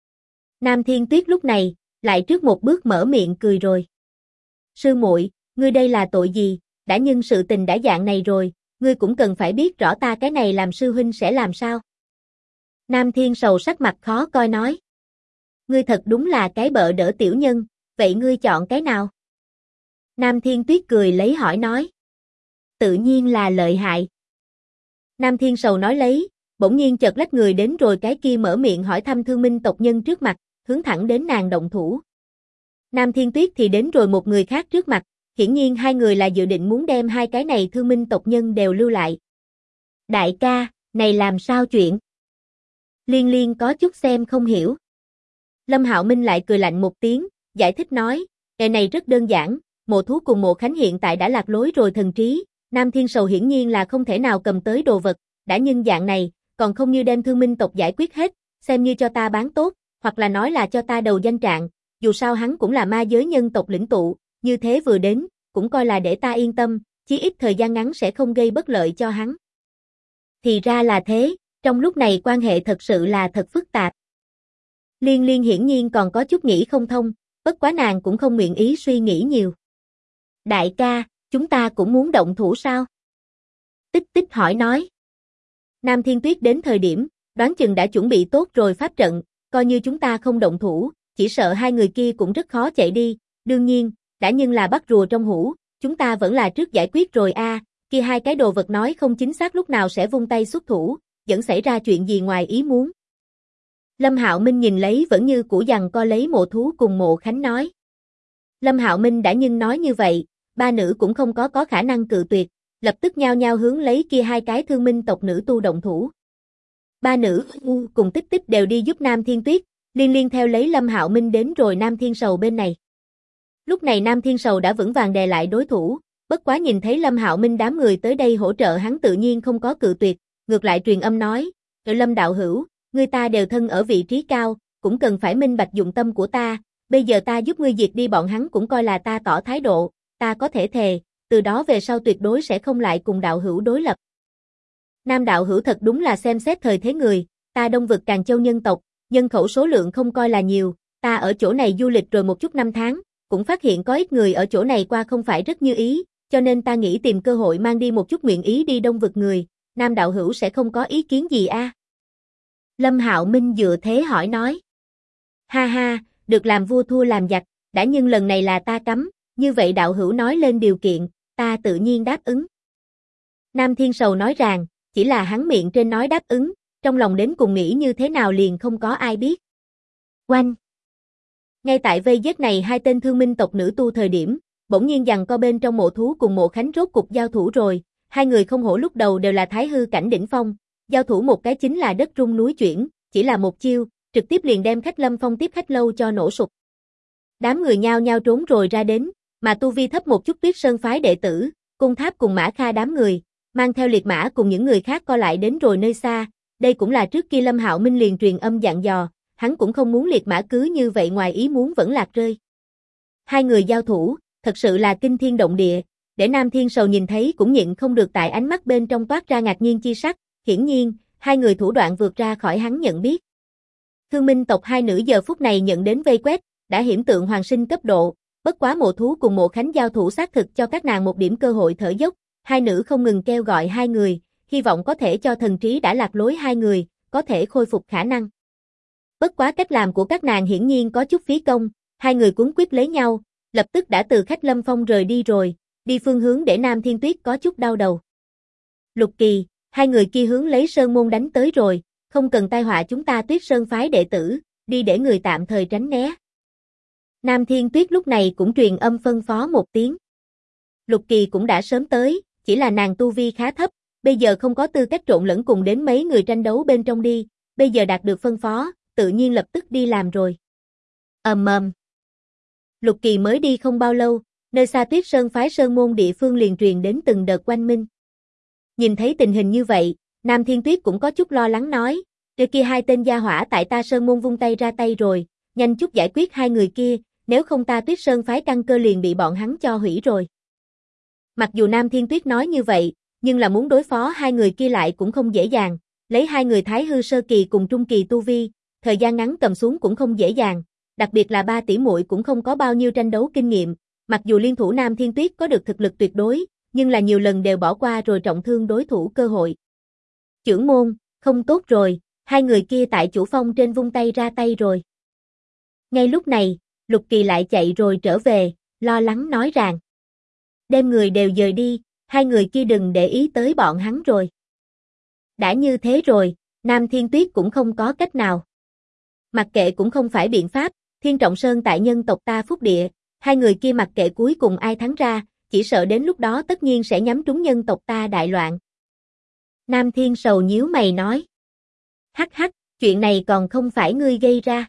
Nam Thiên Tuyết lúc này, lại trước một bước mở miệng cười rồi. Sư muội, ngươi đây là tội gì, đã nhưng sự tình đã dạng này rồi, ngươi cũng cần phải biết rõ ta cái này làm sư huynh sẽ làm sao. Nam Thiên Sầu sắc mặt khó coi nói. Ngươi thật đúng là cái bợ đỡ tiểu nhân, vậy ngươi chọn cái nào? Nam Thiên Tuyết cười lấy hỏi nói. Tự nhiên là lợi hại. Nam Thiên Sầu nói lấy, bỗng nhiên chợt lách người đến rồi cái kia mở miệng hỏi thăm Thương Minh tộc nhân trước mặt, hướng thẳng đến nàng động thủ. Nam Thiên Tuyết thì đến rồi một người khác trước mặt, hiển nhiên hai người là dự định muốn đem hai cái này Thương Minh tộc nhân đều lưu lại. Đại ca, này làm sao chuyện? Liên Liên có chút xem không hiểu. Lâm Hạo Minh lại cười lạnh một tiếng, giải thích nói, này rất đơn giản, Mộ Thú cùng Mộ Khánh hiện tại đã lạc lối rồi thần trí, Nam Thiên Sầu hiển nhiên là không thể nào cầm tới đồ vật, đã nhưng dạng này, còn không như đem Thương Minh tộc giải quyết hết, xem như cho ta bán tốt, hoặc là nói là cho ta đầu danh trạng, dù sao hắn cũng là ma giới nhân tộc lĩnh tụ, như thế vừa đến, cũng coi là để ta yên tâm, chí ít thời gian ngắn sẽ không gây bất lợi cho hắn. Thì ra là thế, trong lúc này quan hệ thật sự là thật phức tạp. Liên Liên hiển nhiên còn có chút nghĩ không thông, bất quá nàng cũng không nguyện ý suy nghĩ nhiều. Đại ca, chúng ta cũng muốn động thủ sao? Tích Tích hỏi nói. Nam Thiên Tuyết đến thời điểm, đoán chừng đã chuẩn bị tốt rồi pháp trận, coi như chúng ta không động thủ, chỉ sợ hai người kia cũng rất khó chạy đi, đương nhiên, đã nhưng là bắt rùa trong hũ, chúng ta vẫn là trước giải quyết rồi kia hai cái đồ vật nói không chính xác lúc nào sẽ vung tay xuất thủ, vẫn xảy ra chuyện gì ngoài ý muốn. Lâm Hạo Minh nhìn lấy vẫn như cũ giằng co lấy Mộ Thú cùng Mộ Khánh nói. Lâm Hạo Minh đã nhưng nói như vậy, ba nữ cũng không có khả năng cự tuyệt, lập tức nhao nhao hướng lấy kia hai cái thương minh tộc nữ tu động thủ. Ba nữ cùng Tích Tích đều đi giúp Nam Thiên Tuyết, liên liên theo lấy Lâm Hạo Minh đến rồi Nam Thiên Sầu bên này. Lúc này Nam Thiên Sầu đã vững vàng đè lại đối thủ, bất quá nhìn thấy Lâm Hạo Minh đám người tới đây hỗ trợ hắn tự nhiên không có cự tuyệt, ngược lại truyền âm nói, Lâm đạo hữu, người ta đều thân ở vị trí cao, cũng cần phải minh bạch dụng tâm của ta, bây giờ ta giúp ngươi diệt đi bọn hắn cũng coi là ta tỏ thái độ, ta có thể thề, từ đó về sau tuyệt đối sẽ không lại cùng đạo hữu đối lập. Nam đạo hữu thật đúng là xem xét thời thế người, ta Đông vực Càn Châu nhân tộc, nhân khẩu số lượng không coi là nhiều, ta ở chỗ này du lịch rồi một chút năm tháng, cũng phát hiện có ít người ở chỗ này qua không phải rất như ý, cho nên ta nghĩ tìm cơ hội mang đi một chút nguyện ý đi Đông vực người, Nam đạo hữu sẽ không có ý kiến gì a? Lâm Hạo Minh dựa thế hỏi nói. Ha ha, được làm vua thua làm giặc, đã nhưng lần này là ta cấm, như vậy đạo hữu nói lên điều kiện, ta tự nhiên đáp ứng. Nam Thiên Sầu nói rằng, chỉ là hắn miệng trên nói đáp ứng, trong lòng đến cùng nghĩ như thế nào liền không có ai biết. Oanh! Ngay tại vây giết này hai tên thương minh tộc nữ tu thời điểm, bỗng nhiên giằng co bên trong mộ thú cùng mộ khánh rốt cục giao thủ rồi, hai người không hổ lúc đầu đều là thái hư cảnh đỉnh phong, giao thủ một cái chính là đất rung núi chuyển, chỉ là một chiêu, trực tiếp liền đem khách Lâm Phong tiếp khách lâu cho nổ sụp. Đám người nhao nhao trốn rồi ra đến, mà tu vi thấp một chút Tuyết Sơn phái đệ tử, Cung Tháp cùng Mã Kha đám người, mang theo Liệt Mã cùng những người khác co lại đến rồi nơi xa, đây cũng là trước kia Lâm Hạo Minh liền truyền âm dặn dò, hắn cũng không muốn Liệt Mã cứ như vậy ngoài ý muốn vẫn lạc rơi. Hai người giao thủ, thật sự là kinh thiên động địa, để Nam Thiên Sầu nhìn thấy cũng nhịn không được tại ánh mắt bên trong toát ra ngạc nhiên chi sắc, hiển nhiên, hai người thủ đoạn vượt ra khỏi hắn nhận biết. Thương minh tộc hai nữ giờ phút này nhận đến vây quét, đã hiểm tượng hoàng sinh cấp độ, bất quá mộ thú cùng mộ khánh giao thủ xác thực cho các nàng một điểm cơ hội thở dốc, hai nữ không ngừng kêu gọi hai người, hy vọng có thể cho thần trí đã lạc lối hai người, có thể khôi phục khả năng. Bất quá cách làm của các nàng hiển nhiên có chút phí công, hai người cuống quyết lấy nhau, lập tức đã từ khách Lâm Phong rời đi rồi, đi phương hướng để Nam Thiên Tuyết có chút đau đầu. Lục Kỳ, hai người kia hướng lấy Sơn Môn đánh tới rồi, không cần tai họa chúng ta Tuyết Sơn phái đệ tử, đi để người tạm thời tránh né. Nam Thiên Tuyết lúc này cũng truyền âm phân phó một tiếng. Lục Kỳ cũng đã sớm tới, chỉ là nàng tu vi khá thấp, bây giờ không có tư cách trộn lẫn cùng đến mấy người tranh đấu bên trong đi, bây giờ đạt được phân phó, tự nhiên lập tức đi làm rồi. Lục Kỳ mới đi không bao lâu, nơi xa Tuyết Sơn phái Sơn Môn địa phương liền truyền đến từng đợt oanh minh. Nhìn thấy tình hình như vậy, Nam Thiên Tuyết cũng có chút lo lắng nói, kia hai tên gia hỏa tại ta Sơn Môn vung tay ra tay rồi, nhanh chút giải quyết hai người kia, nếu không ta Tuyết Sơn phái căn cơ liền bị bọn hắn cho hủy rồi. Mặc dù Nam Thiên Tuyết nói như vậy, nhưng là muốn đối phó hai người kia lại cũng không dễ dàng, lấy hai người Thái hư sơ kỳ cùng trung kỳ tu vi, thời gian ngắn cầm xuống cũng không dễ dàng, đặc biệt là ba tỷ muội cũng không có bao nhiêu tranh đấu kinh nghiệm, mặc dù liên thủ Nam Thiên Tuyết có được thực lực tuyệt đối, nhưng là nhiều lần đều bỏ qua rồi trọng thương đối thủ cơ hội. Chưởng môn, không tốt rồi, hai người kia tại chủ phong trên vung tay ra tay rồi. Ngay lúc này, Lục Kỳ lại chạy rồi trở về, lo lắng nói rằng, đem người đều dời đi, hai người kia đừng để ý tới bọn hắn rồi. Đã như thế rồi, Nam Thiên Tuyết cũng không có cách nào. Mặc kệ cũng không phải biện pháp, Thiên Trọng Sơn tại nhân tộc ta phúc địa, hai người kia mặc kệ cuối cùng ai thắng ra, chỉ sợ đến lúc đó tất nhiên sẽ nhắm trúng nhân tộc ta đại loạn. Nam Thiên Sầu nhíu mày nói. Hắc hắc, chuyện này còn không phải ngươi gây ra.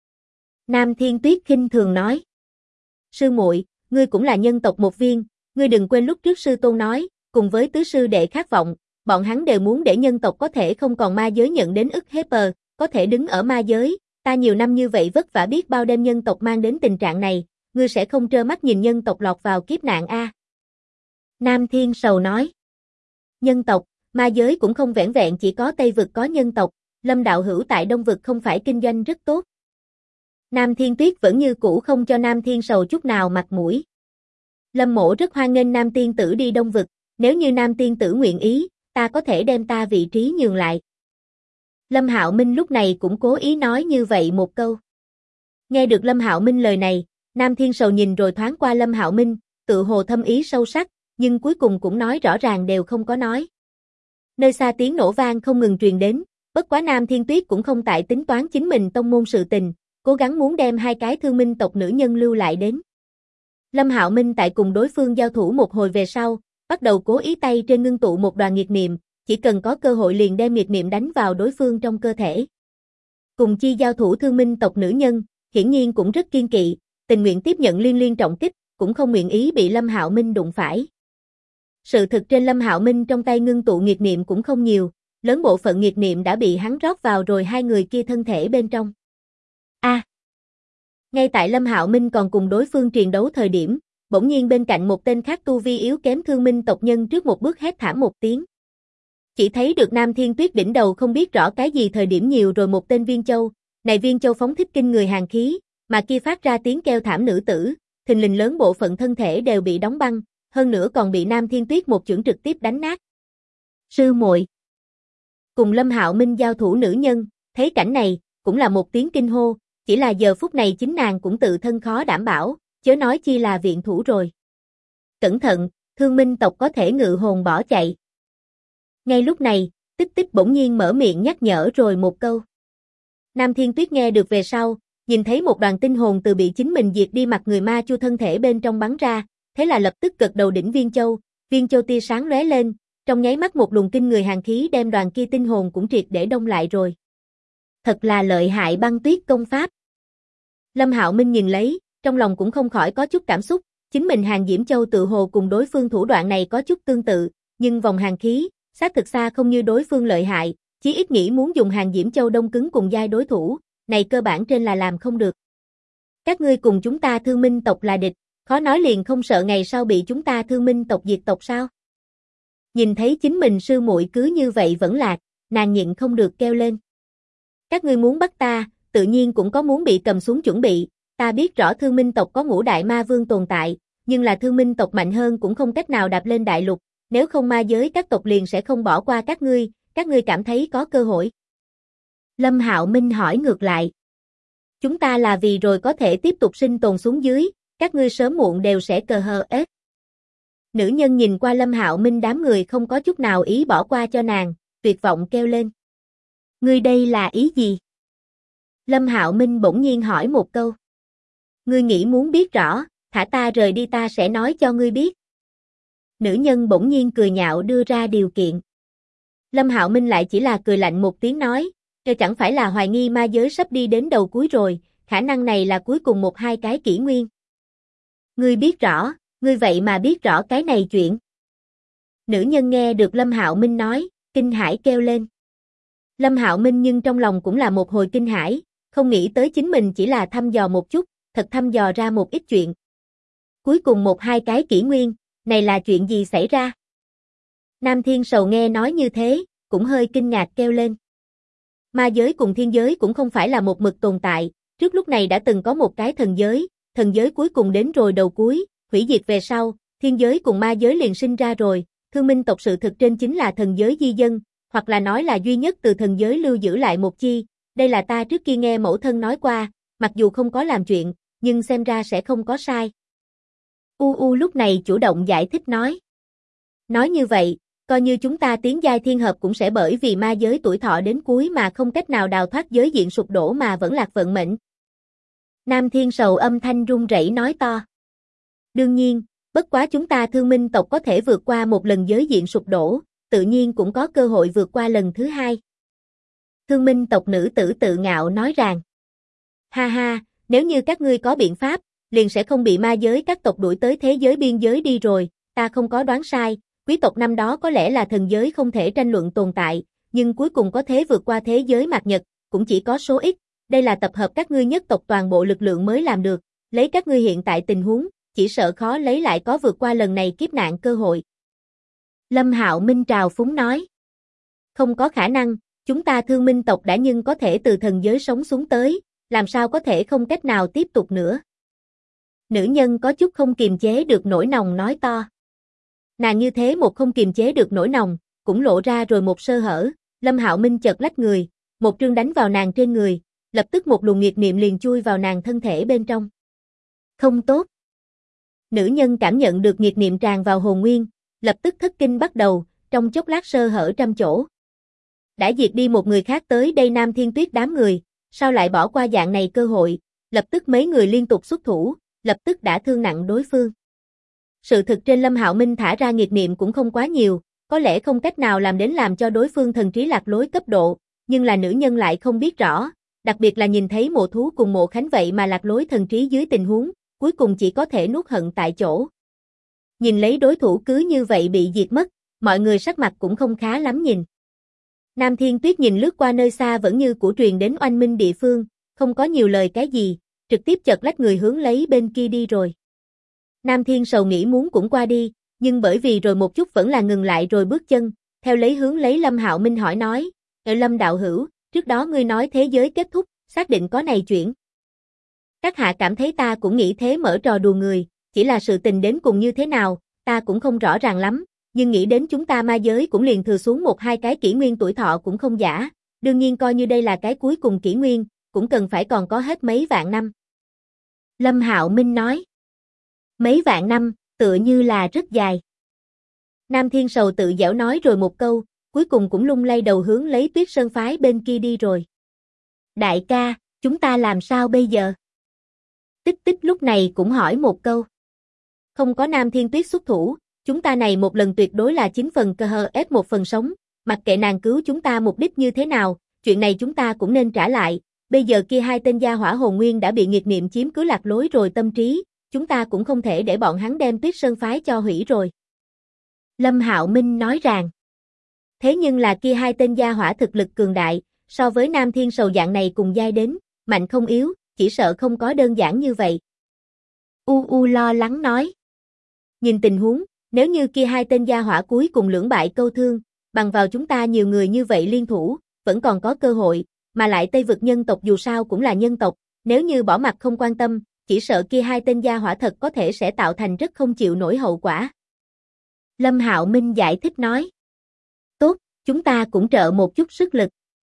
Nam Thiên Tuyết khinh thường nói. Sư muội, ngươi cũng là nhân tộc một viên, ngươi đừng quên lúc trước sư tôn nói, cùng với tứ sư đệ khát vọng, bọn hắn đều muốn để nhân tộc có thể không còn ma giới nhận đến ức hiếp, có thể đứng ở ma giới, ta nhiều năm như vậy vất vả biết bao đêm nhân tộc mang đến tình trạng này, ngươi sẽ không trơ mắt nhìn nhân tộc lọt vào kiếp nạn a? Nam Thiên Sầu nói. Nhân tộc, ma giới cũng không vẻn vẹn chỉ có Tây vực có nhân tộc, Lâm đạo hữu tại Đông vực không phải kinh doanh rất tốt. Nam Thiên Tuyết vẫn như cũ không cho Nam Thiên Sầu chút nào mặt mũi. Lâm mộ rất hoan nghênh Nam Tiên tử đi Đông vực, nếu như Nam Tiên tử nguyện ý, ta có thể đem ta vị trí nhường lại. Lâm Hạo Minh lúc này cũng cố ý nói như vậy một câu. Nghe được Lâm Hạo Minh lời này, Nam Thiên Sầu nhìn rồi thoáng qua Lâm Hạo Minh, tự hồ thâm ý sâu sắc, nhưng cuối cùng cũng nói rõ ràng đều không có nói. Nơi xa tiếng nổ vang không ngừng truyền đến, bất quá Nam Thiên Tuyết cũng không tại tính toán chính mình tông môn sự tình, cố gắng muốn đem hai cái thương minh tộc nữ nhân lưu lại đến. Lâm Hạo Minh tại cùng đối phương giao thủ một hồi về sau, bắt đầu cố ý tay trên ngưng tụ một đoàn nghiệt niệm, chỉ cần có cơ hội liền đem nghiệt niệm đánh vào đối phương trong cơ thể. Cùng chi giao thủ Thương Minh tộc nữ nhân, hiển nhiên cũng rất kiên kỵ, tình nguyện tiếp nhận liên trọng kích, cũng không nguyện ý bị Lâm Hạo Minh đụng phải. Sự thực trên Lâm Hạo Minh trong tay ngưng tụ nghiệt niệm cũng không nhiều, lớn bộ phận nghiệt niệm đã bị hắn rót vào rồi hai người kia thân thể bên trong. Ngay tại Lâm Hạo Minh còn cùng đối phương triền đấu thời điểm, bỗng nhiên bên cạnh một tên khác tu vi yếu kém Thương Minh tộc nhân trước một bước hét thảm một tiếng. Chỉ thấy được Nam Thiên Tuyết đỉnh đầu không biết rõ cái gì thời điểm nhiều rồi một tên Viên Châu, này Viên Châu phóng thích kinh người hàn khí, mà kia phát ra tiếng kêu thảm nữ tử, thình lình lớn bộ phận thân thể đều bị đóng băng, hơn nữa còn bị Nam Thiên Tuyết một chưởng trực tiếp đánh nát. Sư muội. Cùng Lâm Hạo Minh giao thủ nữ nhân, thấy cảnh này, cũng là một tiếng kinh hô, chỉ là giờ phút này chính nàng cũng tự thân khó đảm bảo, chớ nói chi là viện thủ rồi. Cẩn thận, Thương Minh tộc có thể ngự hồn bỏ chạy. Ngay lúc này, Tích Tích bỗng nhiên mở miệng nhắc nhở rồi một câu. Nam Thiên Tuyết nghe được về sau, nhìn thấy một đoàn tinh hồn từ bị chính mình diệt đi mặt người ma chu thân thể bên trong bắn ra, thế là lập tức gật đầu đỉnh Viên Châu tia sáng lóe lên, trong nháy mắt một luồng kinh người hàn khí đem đoàn kia tinh hồn cũng triệt để đông lại rồi. Thật là lợi hại băng tuyết công pháp. Lâm Hạo Minh nhìn lấy, trong lòng cũng không khỏi có chút cảm xúc, chính mình Hàn Diễm Châu tự hồ cùng đối phương thủ đoạn này có chút tương tự, nhưng vòng hàn khí, xác thực xa không như đối phương lợi hại, chí ít nghĩ muốn dùng Hàn Diễm Châu đông cứng cùng giai đối thủ, này cơ bản trên là làm không được. Các ngươi cùng chúng ta Thương Minh tộc là địch, khó nói liền không sợ ngày sau bị chúng ta Thương Minh tộc diệt tộc sao? Nhìn thấy chính mình sư muội cứ như vậy vẫn lạc, nàng nhịn không được kêu lên. Các ngươi muốn bắt ta, tự nhiên cũng có muốn bị cầm xuống chuẩn bị, ta biết rõ Thương Minh tộc có ngũ đại ma vương tồn tại, nhưng là Thương Minh tộc mạnh hơn cũng không cách nào đạp lên đại lục, nếu không ma giới các tộc liền sẽ không bỏ qua các ngươi cảm thấy có cơ hội. Lâm Hạo Minh hỏi ngược lại. Chúng ta là vì rồi có thể tiếp tục sinh tồn xuống dưới, các ngươi sớm muộn đều sẽ cờ hờ ết. Nữ nhân nhìn qua Lâm Hạo Minh đám người không có chút nào ý bỏ qua cho nàng, tuyệt vọng kêu lên. Ngươi đây là ý gì? Lâm Hạo Minh bỗng nhiên hỏi một câu. Ngươi nghĩ muốn biết rõ, thả ta rời đi ta sẽ nói cho ngươi biết. Nữ nhân bỗng nhiên cười nhạo đưa ra điều kiện. Lâm Hạo Minh lại chỉ là cười lạnh một tiếng nói, chẳng phải là hoài nghi ma giới sắp đi đến đầu cuối rồi, khả năng này là cuối cùng một hai cái kỷ nguyên. Ngươi biết rõ, ngươi vậy mà biết rõ cái này chuyện. Nữ nhân nghe được Lâm Hạo Minh nói, kinh hãi kêu lên. Lâm Hạo Minh nhưng trong lòng cũng là một hồi kinh hãi, không nghĩ tới chính mình chỉ là thăm dò một chút, thật thăm dò ra một ít chuyện. Cuối cùng một hai cái kỷ nguyên, này là chuyện gì xảy ra? Nam Thiên Sầu nghe nói như thế, cũng hơi kinh ngạc kêu lên. Ma giới cùng thiên giới cũng không phải là một mực tồn tại, trước lúc này đã từng có một cái thần giới cuối cùng đến rồi đầu cuối, hủy diệt về sau, thiên giới cùng ma giới liền sinh ra rồi, Thương Minh tộc sự thực trên chính là thần giới di dân, hoặc là nói là duy nhất từ thần giới lưu giữ lại một chi, đây là ta trước kia nghe mẫu thân nói qua, mặc dù không có làm chuyện, nhưng xem ra sẽ không có sai. Lúc này chủ động giải thích nói. Nói như vậy, coi như chúng ta tiến giai thiên hợp cũng sẽ bởi vì ma giới tuổi thọ đến cuối mà không cách nào đào thoát giới diện sụp đổ mà vẫn lạc vận mệnh. Nam Thiên Sầu âm thanh run rẩy nói to. Đương nhiên, bất quá chúng ta Thương Minh tộc có thể vượt qua một lần giới diện sụp đổ, tự nhiên cũng có cơ hội vượt qua lần thứ hai. Thương Minh tộc nữ tử tự ngạo nói rằng. Ha ha, nếu như các ngươi có biện pháp, liền sẽ không bị ma giới các tộc đuổi tới thế giới biên giới đi rồi, ta không có đoán sai, quý tộc năm đó có lẽ là thần giới không thể tranh luận tồn tại, nhưng cuối cùng có thế vượt qua thế giới mạt nhật, cũng chỉ có số ít, đây là tập hợp các ngươi nhất tộc toàn bộ lực lượng mới làm được, lấy các ngươi hiện tại tình huống, chỉ sợ khó lấy lại có vượt qua lần này kiếp nạn cơ hội. Lâm Hạo Minh trào phúng nói. Không có khả năng, chúng ta Thương Minh tộc đã nhưng có thể từ thần giới sống xuống tới, làm sao có thể không cách nào tiếp tục nữa. Nữ nhân có chút không kiềm chế được nỗi nòng nói to. Nàng như thế một không kiềm chế được nỗi nòng, cũng lộ ra rồi một sơ hở, Lâm Hạo Minh chợt lách người, một trương đánh vào nàng trên người, lập tức một luồng nghiệt niệm liền chui vào nàng thân thể bên trong. Không tốt. Nữ nhân cảm nhận được nghiệt niệm tràn vào hồn nguyên, lập tức thất kinh bắt đầu, trong chốc lát sơ hở trăm chỗ. Đã diệt đi một người khác tới đây Nam Thiên Tuyết đám người, sao lại bỏ qua dạng này cơ hội, lập tức mấy người liên tục xuất thủ, lập tức đã thương nặng đối phương. Sự thực trên Lâm Hạo Minh thả ra nghiệt niệm cũng không quá nhiều, có lẽ không cách nào làm đến làm cho đối phương thần trí lạc lối cấp độ, nhưng là nữ nhân lại không biết rõ, đặc biệt là nhìn thấy Mộ Thú cùng Mộ Khánh vậy mà lạc lối thần trí dưới tình huống, cuối cùng chỉ có thể nuốt hận tại chỗ. Nhìn lấy đối thủ cứ như vậy bị diệt mất, mọi người sắc mặt cũng không khá lắm nhìn. Nam Thiên Tuyết nhìn lướt qua nơi xa vẫn như cũ truyền đến oanh minh địa phương, không có nhiều lời cái gì, trực tiếp chợt lách người hướng lấy bên kia đi rồi. Nam Thiên Sầu nghĩ muốn cũng qua đi, nhưng bởi vì rồi một chút vẫn là ngừng lại rồi bước chân, theo lấy hướng lấy Lâm Hạo Minh hỏi nói, Lâm đạo hữu, trước đó ngươi nói thế giới kết thúc, xác định có này chuyện. Các hạ cảm thấy ta cũng nghĩ thế mở trò đùa người, chỉ là sự tình đến cùng như thế nào, ta cũng không rõ ràng lắm, nhưng nghĩ đến chúng ta ma giới cũng liền thừa xuống một hai cái kỷ nguyên tuổi thọ cũng không giả, đương nhiên coi như đây là cái cuối cùng kỷ nguyên, cũng cần phải còn có hết mấy vạn năm. Lâm Hạo Minh nói, mấy vạn năm, tựa như là rất dài. Nam Thiên Sầu tự giễu nói rồi một câu, cuối cùng cũng lung lay đầu hướng lấy Tuyết Sơn phái bên kia đi rồi. Đại ca, chúng ta làm sao bây giờ? Tích Tích lúc này cũng hỏi một câu. Không có Nam Thiên Tuyết xuất thủ, chúng ta này một lần tuyệt đối là 9 phần cơ hờ ép 1 phần sống, mặc kệ nàng cứu chúng ta mục đích như thế nào, chuyện này chúng ta cũng nên trả lại, bây giờ kia hai tên gia hỏa hồn nguyên đã bị nghiệt niệm chiếm cứ lạc lối rồi tâm trí, chúng ta cũng không thể để bọn hắn đem Tuyết Sơn phái cho hủy rồi. Lâm Hạo Minh nói rằng, thế nhưng là kia hai tên gia hỏa thực lực cường đại, so với Nam Thiên Sầu dạng này cùng giai đến, mạnh không yếu, chỉ sợ không có đơn giản như vậy. U lo lắng nói. Nhìn tình huống, nếu như kia hai tên gia hỏa cuối cùng lưỡng bại câu thương, bằng vào chúng ta nhiều người như vậy liên thủ, vẫn còn có cơ hội, mà lại Tây vực nhân tộc dù sao cũng là nhân tộc, nếu như bỏ mặc không quan tâm, chỉ sợ kia hai tên gia hỏa thật có thể sẽ tạo thành rất không chịu nổi hậu quả. Lâm Hạo Minh giải thích nói. Tốt, chúng ta cũng trợ một chút sức lực.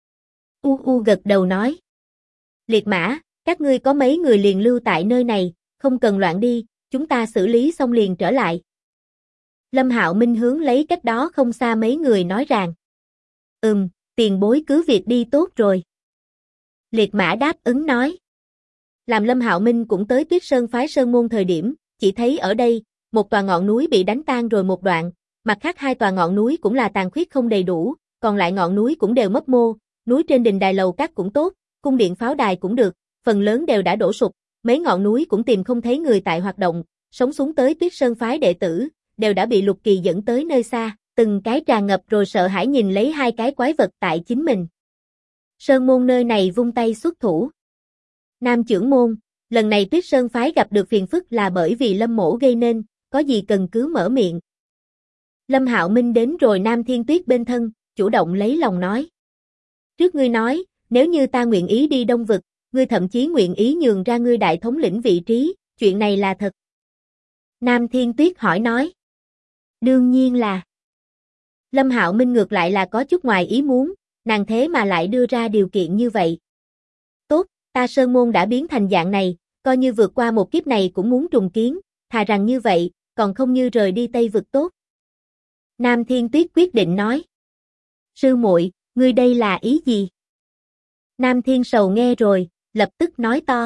Gật đầu nói. Liệt Mã, các ngươi có mấy người liền lưu tại nơi này, không cần loạn đi, chúng ta xử lý xong liền trở lại. Lâm Hạo Minh hướng lấy cách đó không xa mấy người nói rằng. Tiền bối cứ việc đi tốt rồi. Liệt Mã đáp ứng nói. Làm Lâm Hạo Minh cũng tới Tuyết Sơn phái Sơn Môn thời điểm, chỉ thấy ở đây, một tòa ngọn núi bị đánh tan rồi một đoạn, mặt khác hai tòa ngọn núi cũng là tàn khuyết không đầy đủ, còn lại ngọn núi cũng đều mấp mô, núi trên đình đài lầu các cũng tốt, cung điện pháo đài cũng được, phần lớn đều đã đổ sụp, mấy ngọn núi cũng tìm không thấy người tại hoạt động, sống xuống tới Tuyết Sơn phái đệ tử, đều đã bị Lục Kỳ dẫn tới nơi xa, từng cái tràn ngập rồi sợ hãi nhìn lấy hai cái quái vật tại chính mình. Sơn Môn nơi này vung tay xuất thủ. Nam trưởng môn, lần này Tuyết Sơn phái gặp được phiền phức là bởi vì Lâm Mỗ gây nên, có gì cần cứ mở miệng. Lâm Hạo Minh đến rồi Nam Thiên Tuyết bên thân, chủ động lấy lòng nói. Trước ngươi nói, nếu như ta nguyện ý đi Đông Vực, ngươi thậm chí nguyện ý nhường ra ngươi đại thống lĩnh vị trí, chuyện này là thật. Nam Thiên Tuyết hỏi nói. Đương nhiên là. Lâm Hạo Minh ngược lại là có chút ngoài ý muốn, nàng thế mà lại đưa ra điều kiện như vậy. Tốt, ta Sơn Môn đã biến thành dạng này, coi như vượt qua một kiếp này cũng muốn trùng kiến, thà rằng như vậy, còn không như rời đi Tây Vực tốt. Nam Thiên Tuyết quyết định nói. Sư muội, ngươi đây là ý gì? Nam Thiên Sầu nghe rồi, lập tức nói to.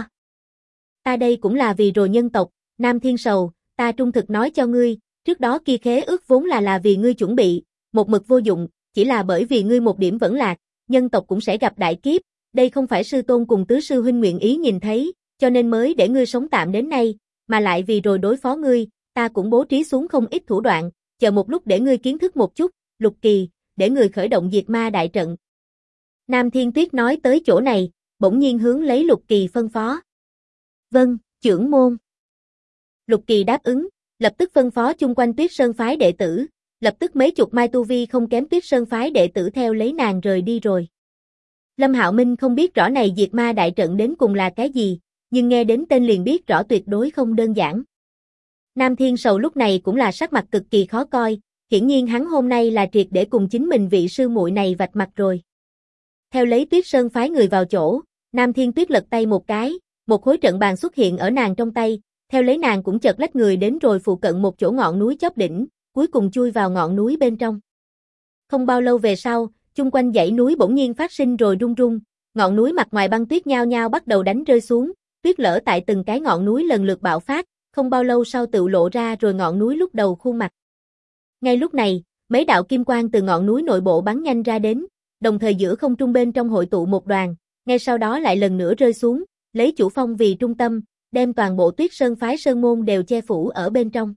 Ta đây cũng là vì rồi nhân tộc, Nam Thiên Sầu, ta trung thực nói cho ngươi, trước đó kia khế ước vốn là vì ngươi chuẩn bị, một mực vô dụng, chỉ là bởi vì ngươi một điểm vẫn lạc, nhân tộc cũng sẽ gặp đại kiếp, đây không phải sư tôn cùng tứ sư huynh nguyện ý nhìn thấy, cho nên mới để ngươi sống tạm đến nay, mà lại vì rồi đối phó ngươi, ta cũng bố trí xuống không ít thủ đoạn, chờ một lúc để ngươi kiến thức một chút, Lục Kỳ, để người khởi động diệt ma đại trận. Nam Thiên Tuyết nói tới chỗ này, bỗng nhiên hướng lấy Lục Kỳ phân phó. Vâng, trưởng môn. Lục Kỳ đáp ứng, lập tức phân phó chung quanh Tuyết Sơn phái đệ tử, lập tức mấy chục mai tu vi không kém Tuyết Sơn phái đệ tử theo lấy nàng rời đi rồi. Lâm Hạo Minh không biết rõ này diệt ma đại trận đến cùng là cái gì, nhưng nghe đến tên liền biết rõ tuyệt đối không đơn giản. Nam Thiên Sầu lúc này cũng là sắc mặt cực kỳ khó coi, hiển nhiên hắn hôm nay là triệt để cùng chính mình vị sư muội này vạch mặt rồi. Theo lấy Tuyết Sơn phái người vào chỗ, Nam Thiên Tuyết lật tay một cái, một khối trận bàn xuất hiện ở nàng trong tay, theo lấy nàng cũng chợt lách người đến rồi phụ cận một chỗ ngọn núi chóp đỉnh, cuối cùng chui vào ngọn núi bên trong. Không bao lâu về sau, chung quanh dãy núi bỗng nhiên phát sinh rồi rung rung, ngọn núi mặt ngoài băng tuyết nhao nhao bắt đầu đánh rơi xuống, tuyết lở tại từng cái ngọn núi lần lượt bạo phát, không bao lâu sau tự lộ ra rồi ngọn núi lúc đầu khuôn mặt. Ngay lúc này, mấy đạo kim quang từ ngọn núi nội bộ bắn nhanh ra đến, đồng thời giữa không trung bên trong hội tụ một đoàn, ngay sau đó lại lần nữa rơi xuống, lấy Chủ Phong vì trung tâm, đem toàn bộ Tuyết Sơn phái sơn môn đều che phủ ở bên trong.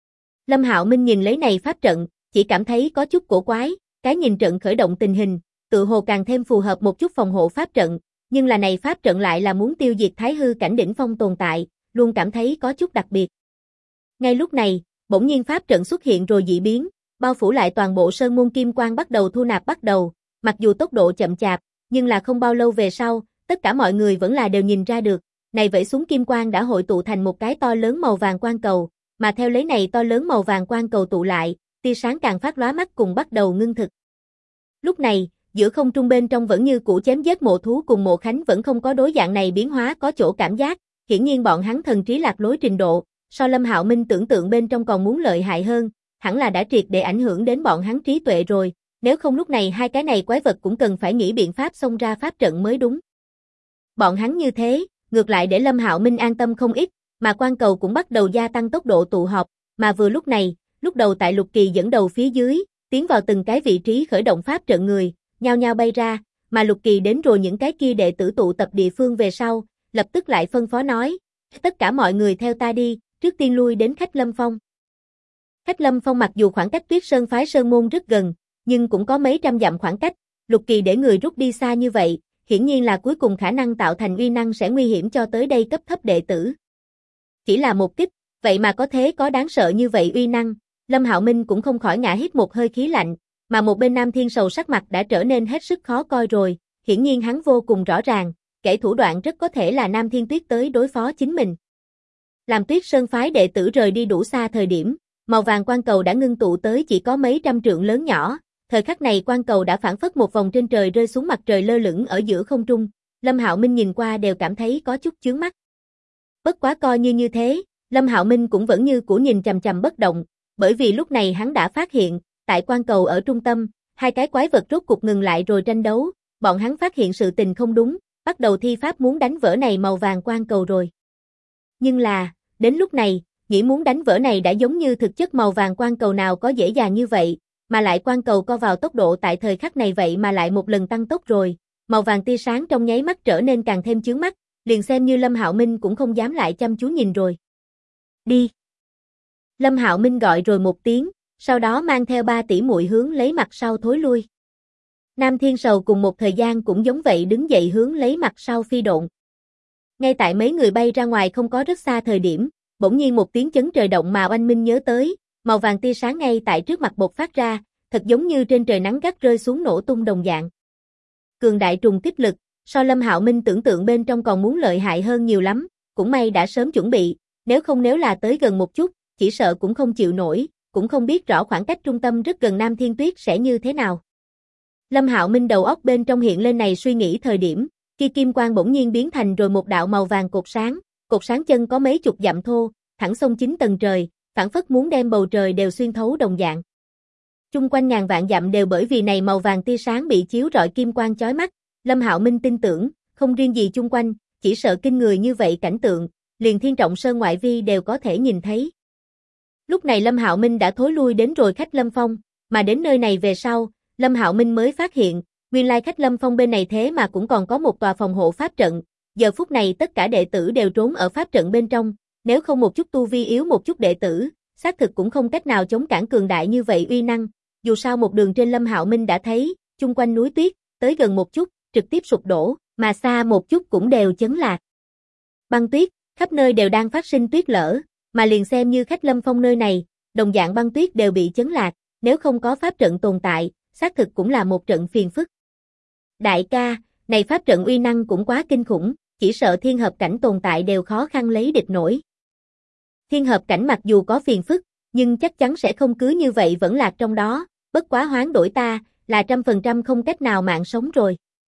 Lâm Hạo Minh nhìn lấy này pháp trận, chỉ cảm thấy có chút cổ quái, cái nhìn trận khởi động tình hình, tự hồ càng thêm phù hợp một chút phòng hộ pháp trận, nhưng là này pháp trận lại là muốn tiêu diệt Thái Hư cảnh đỉnh phong tồn tại, luôn cảm thấy có chút đặc biệt. Ngay lúc này, bỗng nhiên pháp trận xuất hiện rồi dị biến, bao phủ lại toàn bộ sơn môn kim quang bắt đầu thu nạp bắt đầu, mặc dù tốc độ chậm chạp, nhưng là không bao lâu về sau, tất cả mọi người vẫn là đều nhìn ra được, này vẫy xuống kim quang đã hội tụ thành một cái to lớn màu vàng quang cầu, mà theo lấy này to lớn màu vàng quang cầu tụ lại, tia sáng càng phát lóa mắt cùng bắt đầu ngưng thực. Lúc này, giữa không trung bên trong vẫn như cũ chém giết Mộ Thú cùng Mộ Khánh vẫn không có đối dạng này biến hóa có chỗ cảm giác, hiển nhiên bọn hắn thần trí lạc lối trình độ, so Lâm Hạo Minh tưởng tượng bên trong còn muốn lợi hại hơn, hẳn là đã triệt để ảnh hưởng đến bọn hắn trí tuệ rồi, nếu không lúc này hai cái này quái vật cũng cần phải nghĩ biện pháp xông ra pháp trận mới đúng. Bọn hắn như thế, ngược lại để Lâm Hạo Minh an tâm không ít, mà quang cầu cũng bắt đầu gia tăng tốc độ tụ họp, mà vừa lúc này, lúc đầu tại Lục Kỳ dẫn đầu phía dưới, tiến vào từng cái vị trí khởi động pháp trận người, nhao nhao bay ra, mà Lục Kỳ đến rồi những cái kia đệ tử tụ tập địa phương về sau, lập tức lại phân phó nói, tất cả mọi người theo ta đi, trước tiên lui đến Khách Lâm Phong. Khách Lâm Phong mặc dù khoảng cách Tuyết Sơn phái sơn môn rất gần, nhưng cũng có mấy trăm dặm khoảng cách, Lục Kỳ để người rút đi xa như vậy, hiển nhiên là cuối cùng khả năng tạo thành uy năng sẽ nguy hiểm cho tới đây cấp thấp đệ tử. Chỉ là một kích, vậy mà có thế có đáng sợ như vậy uy năng, Lâm Hạo Minh cũng không khỏi ngã hít một hơi khí lạnh, mà một bên Nam Thiên Sầu sắc mặt đã trở nên hết sức khó coi rồi, hiển nhiên hắn vô cùng rõ ràng, kẻ thủ đoạn rất có thể là Nam Thiên Tuyết tới đối phó chính mình. Làm Tuyết Sơn phái đệ tử rời đi đủ xa thời điểm, màu vàng quang cầu đã ngưng tụ tới chỉ có mấy trăm trượng lớn nhỏ, thời khắc này quang cầu đã phản phất một vòng trên trời rơi xuống mặt trời lơ lửng ở giữa không trung, Lâm Hạo Minh nhìn qua đều cảm thấy có chút chướng mắt. Bất quá coi như thế, Lâm Hạo Minh cũng vẫn như cũ nhìn chằm chằm bất động, bởi vì lúc này hắn đã phát hiện, tại quang cầu ở trung tâm, hai cái quái vật rốt cục ngừng lại rồi tranh đấu, bọn hắn phát hiện sự tình không đúng, bắt đầu thi pháp muốn đánh vỡ này màu vàng quang cầu rồi. Nhưng là, đến lúc này, nghĩ muốn đánh vỡ này đã giống như thực chất màu vàng quang cầu nào có dễ dàng như vậy, mà lại quang cầu co vào tốc độ tại thời khắc này vậy mà lại một lần tăng tốc rồi, màu vàng tia sáng trong nháy mắt trở nên càng thêm chướng mắt, liền xem như Lâm Hạo Minh cũng không dám lại chăm chú nhìn rồi. Đi! Lâm Hạo Minh gọi rồi một tiếng, sau đó mang theo 3 tỷ muội hướng lấy mặt sau thối lui. Nam Thiên Sầu cùng một thời gian cũng giống vậy đứng dậy hướng lấy mặt sau phi độn. Ngay tại mấy người bay ra ngoài không có rất xa thời điểm, bỗng nhiên một tiếng chấn trời động mà Oanh Minh nhớ tới, màu vàng tia sáng ngay tại trước mặt bộc phát ra, thật giống như trên trời nắng gắt rơi xuống nổ tung đồng dạng. Cường đại trùng kích lực, so Lâm Hạo Minh tưởng tượng bên trong còn muốn lợi hại hơn nhiều lắm, cũng may đã sớm chuẩn bị, nếu là tới gần một chút, chỉ sợ cũng không chịu nổi, cũng không biết rõ khoảng cách trung tâm rất gần Nam Thiên Tuyết sẽ như thế nào. Lâm Hạo Minh đầu óc bên trong hiện lên này suy nghĩ thời điểm, kia kim quang bỗng nhiên biến thành rồi một đạo màu vàng cột sáng chân có mấy chục dặm thô, thẳng sông 9 tầng trời, phảng phất muốn đem bầu trời đều xuyên thấu đồng dạng. Chung quanh ngàn vạn dặm đều bởi vì này màu vàng tia sáng bị chiếu rọi kim quang chói mắt, Lâm Hạo Minh tin tưởng, không riêng gì chung quanh, chỉ sợ kinh người như vậy cảnh tượng, liền Thiên Trọng Sơn ngoại vi đều có thể nhìn thấy. Lúc này Lâm Hạo Minh đã thối lui đến rồi Khách Lâm Phong, mà đến nơi này về sau, Lâm Hạo Minh mới phát hiện, nguyên lai Khách Lâm Phong bên này thế mà cũng còn có một tòa phòng hộ pháp trận, giờ phút này tất cả đệ tử đều trốn ở pháp trận bên trong, nếu không một chút tu vi yếu một chút đệ tử, xác thực cũng không cách nào chống cản cường đại như vậy uy năng, dù sao một đường trên Lâm Hạo Minh đã thấy, chung quanh núi tuyết, tới gần một chút, trực tiếp sụp đổ, mà xa một chút cũng đều chấn lạc. Băng tuyết, khắp nơi đều đang phát sinh tuyết lở, mà liền xem như Khách Lâm Phong nơi này, đồng dạng băng tuyết đều bị chấn lạc, nếu không có pháp trận tồn tại, xác thực cũng là một trận phiền phức. Đại ca, này pháp trận uy năng cũng quá kinh khủng, chỉ sợ thiên hợp cảnh tồn tại đều khó khăn lấy địch nổi. Thiên hợp cảnh mặc dù có phiền phức, nhưng chắc chắn sẽ không cứ như vậy vẫn lạc trong đó, bất quá hoán đổi ta, là 100% không cách nào mạng sống rồi.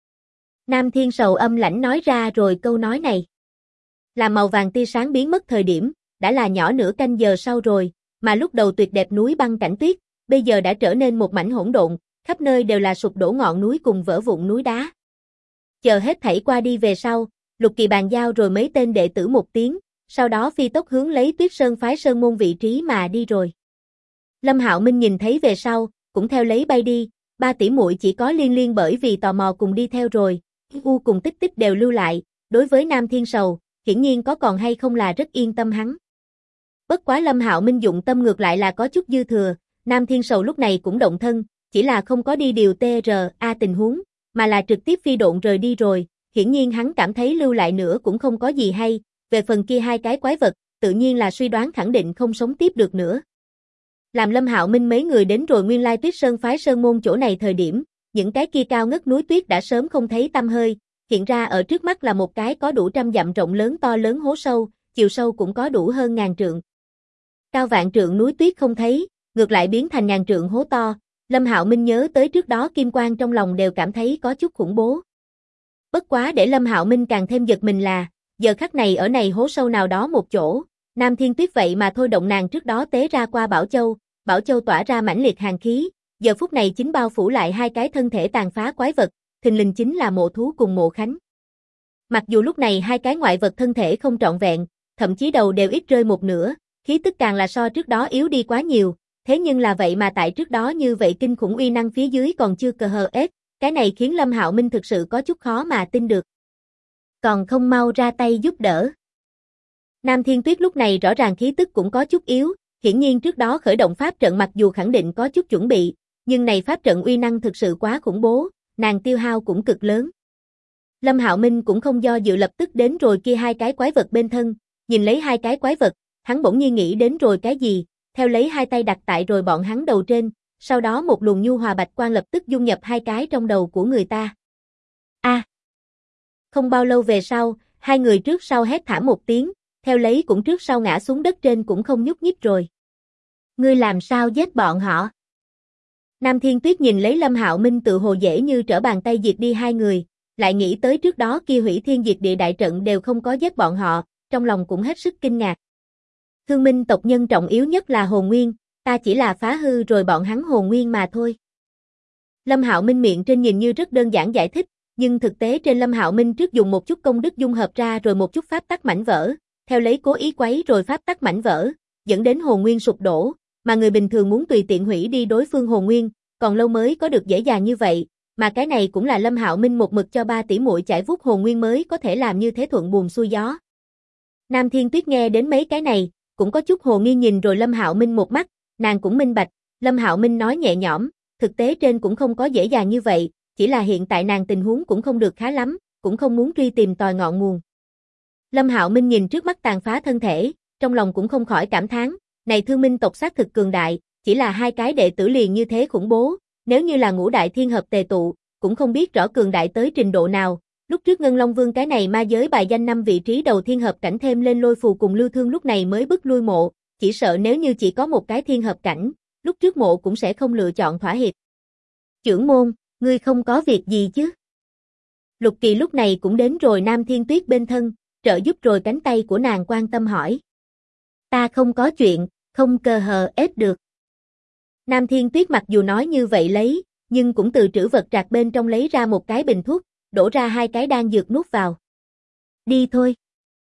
Nam Thiên Sầu âm lãnh nói ra rồi câu nói này. Làm màu vàng tia sáng biến mất thời điểm, đã là nhỏ nửa canh giờ sau rồi, mà lúc đầu tuyệt đẹp núi băng cảnh tuyết, bây giờ đã trở nên một mảnh hỗn độn, khắp nơi đều là sụp đổ ngọn núi cùng vỡ vụn núi đá. Chờ hết thảy qua đi về sau, Lục Kỳ bàn giao rồi mấy tên đệ tử một tiếng, sau đó phi tốc hướng lấy Tuyết Sơn phái Sơn môn vị trí mà đi rồi. Lâm Hạo Minh nhìn thấy về sau, cũng theo lấy bay đi, ba tỷ muội chỉ có Liên Liên bởi vì tò mò cùng đi theo rồi, U cùng Tích Tích đều lưu lại, đối với Nam Thiên Sầu, hiển nhiên có còn hay không là rất yên tâm hắn. Bất quá Lâm Hạo Minh dụng tâm ngược lại là có chút dư thừa, Nam Thiên Sầu lúc này cũng động thân, chỉ là không có đi điều TRA tình huống, mà là trực tiếp phi độn rời đi rồi, hiển nhiên hắn cảm thấy lưu lại nữa cũng không có gì hay, về phần kia hai cái quái vật, tự nhiên là suy đoán khẳng định không sống tiếp được nữa. Làm Lâm Hạo Minh mấy người đến rồi nguyên lai Tuyết Sơn phái Sơn môn chỗ này thời điểm, những cái kia cao ngất núi tuyết đã sớm không thấy tăm hơi, hiện ra ở trước mắt là một cái có đủ 100 dặm rộng lớn to lớn hố sâu, chiều sâu cũng có đủ hơn 1000 trượng. Cao vạn trượng núi tuyết không thấy, ngược lại biến thành 1000 trượng hố to, Lâm Hạo Minh nhớ tới trước đó Kim Quang trong lòng đều cảm thấy có chút khủng bố. Bất quá để Lâm Hạo Minh càng thêm giật mình là, giờ khắc này ở này hố sâu nào đó một chỗ, Nam Thiên Tuyết vậy mà thôi động nàng trước đó tế ra qua Bảo Châu tỏa ra mãnh liệt hàn khí, giờ phút này chính bao phủ lại hai cái thân thể tàn phá quái vật, thình lình chính là Mộ Thú cùng Mộ Khánh. Mặc dù lúc này hai cái ngoại vật thân thể không trọn vẹn, thậm chí đầu đều ít rơi một nửa, khí tức càng là so trước đó yếu đi quá nhiều, thế nhưng là vậy mà tại trước đó như vậy kinh khủng uy năng phía dưới còn chưa cờ hờ ết, cái này khiến Lâm Hạo Minh thực sự có chút khó mà tin được. Còn không mau ra tay giúp đỡ. Nam Thiên Tuyết lúc này rõ ràng khí tức cũng có chút yếu, hiển nhiên trước đó khởi động pháp trận mặc dù khẳng định có chút chuẩn bị, nhưng này pháp trận uy năng thực sự quá khủng bố, nàng tiêu hao cũng cực lớn. Lâm Hạo Minh cũng không do dự lập tức đến rồi kia hai cái quái vật bên thân, nhìn lấy hai cái quái vật, hắn bỗng nhiên nghĩ đến rồi cái gì, theo lấy hai tay đặt tại rồi bọn hắn đầu trên, sau đó một luồng nhu hòa bạch quang lập tức dung nhập hai cái trong đầu của người ta. Không bao lâu về sau, hai người trước sau hét thảm một tiếng, theo lấy cũng trước sau ngã xuống đất trên cũng không nhúc nhích rồi. Ngươi làm sao giết bọn họ? Nam Thiên Tuyết nhìn lấy Lâm Hạo Minh tự hồ dễ như trở bàn tay diệt đi hai người, lại nghĩ tới trước đó kia hủy thiên diệt địa đại trận đều không có giết bọn họ, trong lòng cũng hết sức kinh ngạc. Thương minh tộc nhân trọng yếu nhất là hồn nguyên, ta chỉ là phá hư rồi bọn hắn hồn nguyên mà thôi. Lâm Hạo Minh miệng trên nhìn như rất đơn giản giải thích, nhưng thực tế trên Lâm Hạo Minh trước dùng một chút công đức dung hợp ra rồi một chút pháp tắc mảnh vỡ, theo lấy cố ý quấy rồi pháp tắc mảnh vỡ, dẫn đến hồn nguyên sụp đổ, mà người bình thường muốn tùy tiện hủy đi đối phương hồn nguyên, còn lâu mới có được dễ dàng như vậy, mà cái này cũng là Lâm Hạo Minh một mực cho ba tỷ muội chải vuốt hồn nguyên mới có thể làm như thế thuận buồm xuôi gió. Nam Thiên Tuyết nghe đến mấy cái này, cũng có chút hồ nghi nhìn rồi Lâm Hạo Minh một mắt, nàng cũng minh bạch, Lâm Hạo Minh nói nhẹ nhõm, thực tế trên cũng không có dễ dàng như vậy, chỉ là hiện tại nàng tình huống cũng không được khá lắm, cũng không muốn truy tìm tòi ngọn nguồn. Lâm Hạo Minh nhìn trước mắt tàn phá thân thể, trong lòng cũng không khỏi cảm thán, này Thương Minh tộc xác thực cường đại, chỉ là hai cái đệ tử liền như thế khủng bố, nếu như là ngũ đại thiên hợp tề tụ, cũng không biết rõ cường đại tới trình độ nào. Lúc trước Ngân Long Vương cái này ma giới bài danh 5 vị trí đầu thiên hợp cảnh thêm lên Lôi Phù cùng Lưu Thương lúc này mới bức lui Mộ, chỉ sợ nếu như chỉ có một cái thiên hợp cảnh, lúc trước Mộ cũng sẽ không lựa chọn thỏa hiệp. Trưởng môn, ngươi không có việc gì chứ? Lục Kỳ lúc này cũng đến rồi Nam Thiên Tuyết bên thân, trợ giúp rồi cánh tay của nàng quan tâm hỏi. Ta không có chuyện, không cơ hờ ết được. Nam Thiên Tuyết mặc dù nói như vậy lấy, nhưng cũng từ trữ vật trạc bên trong lấy ra một cái bình thuốc, đổ ra hai cái đan dược nuốt vào. Đi thôi.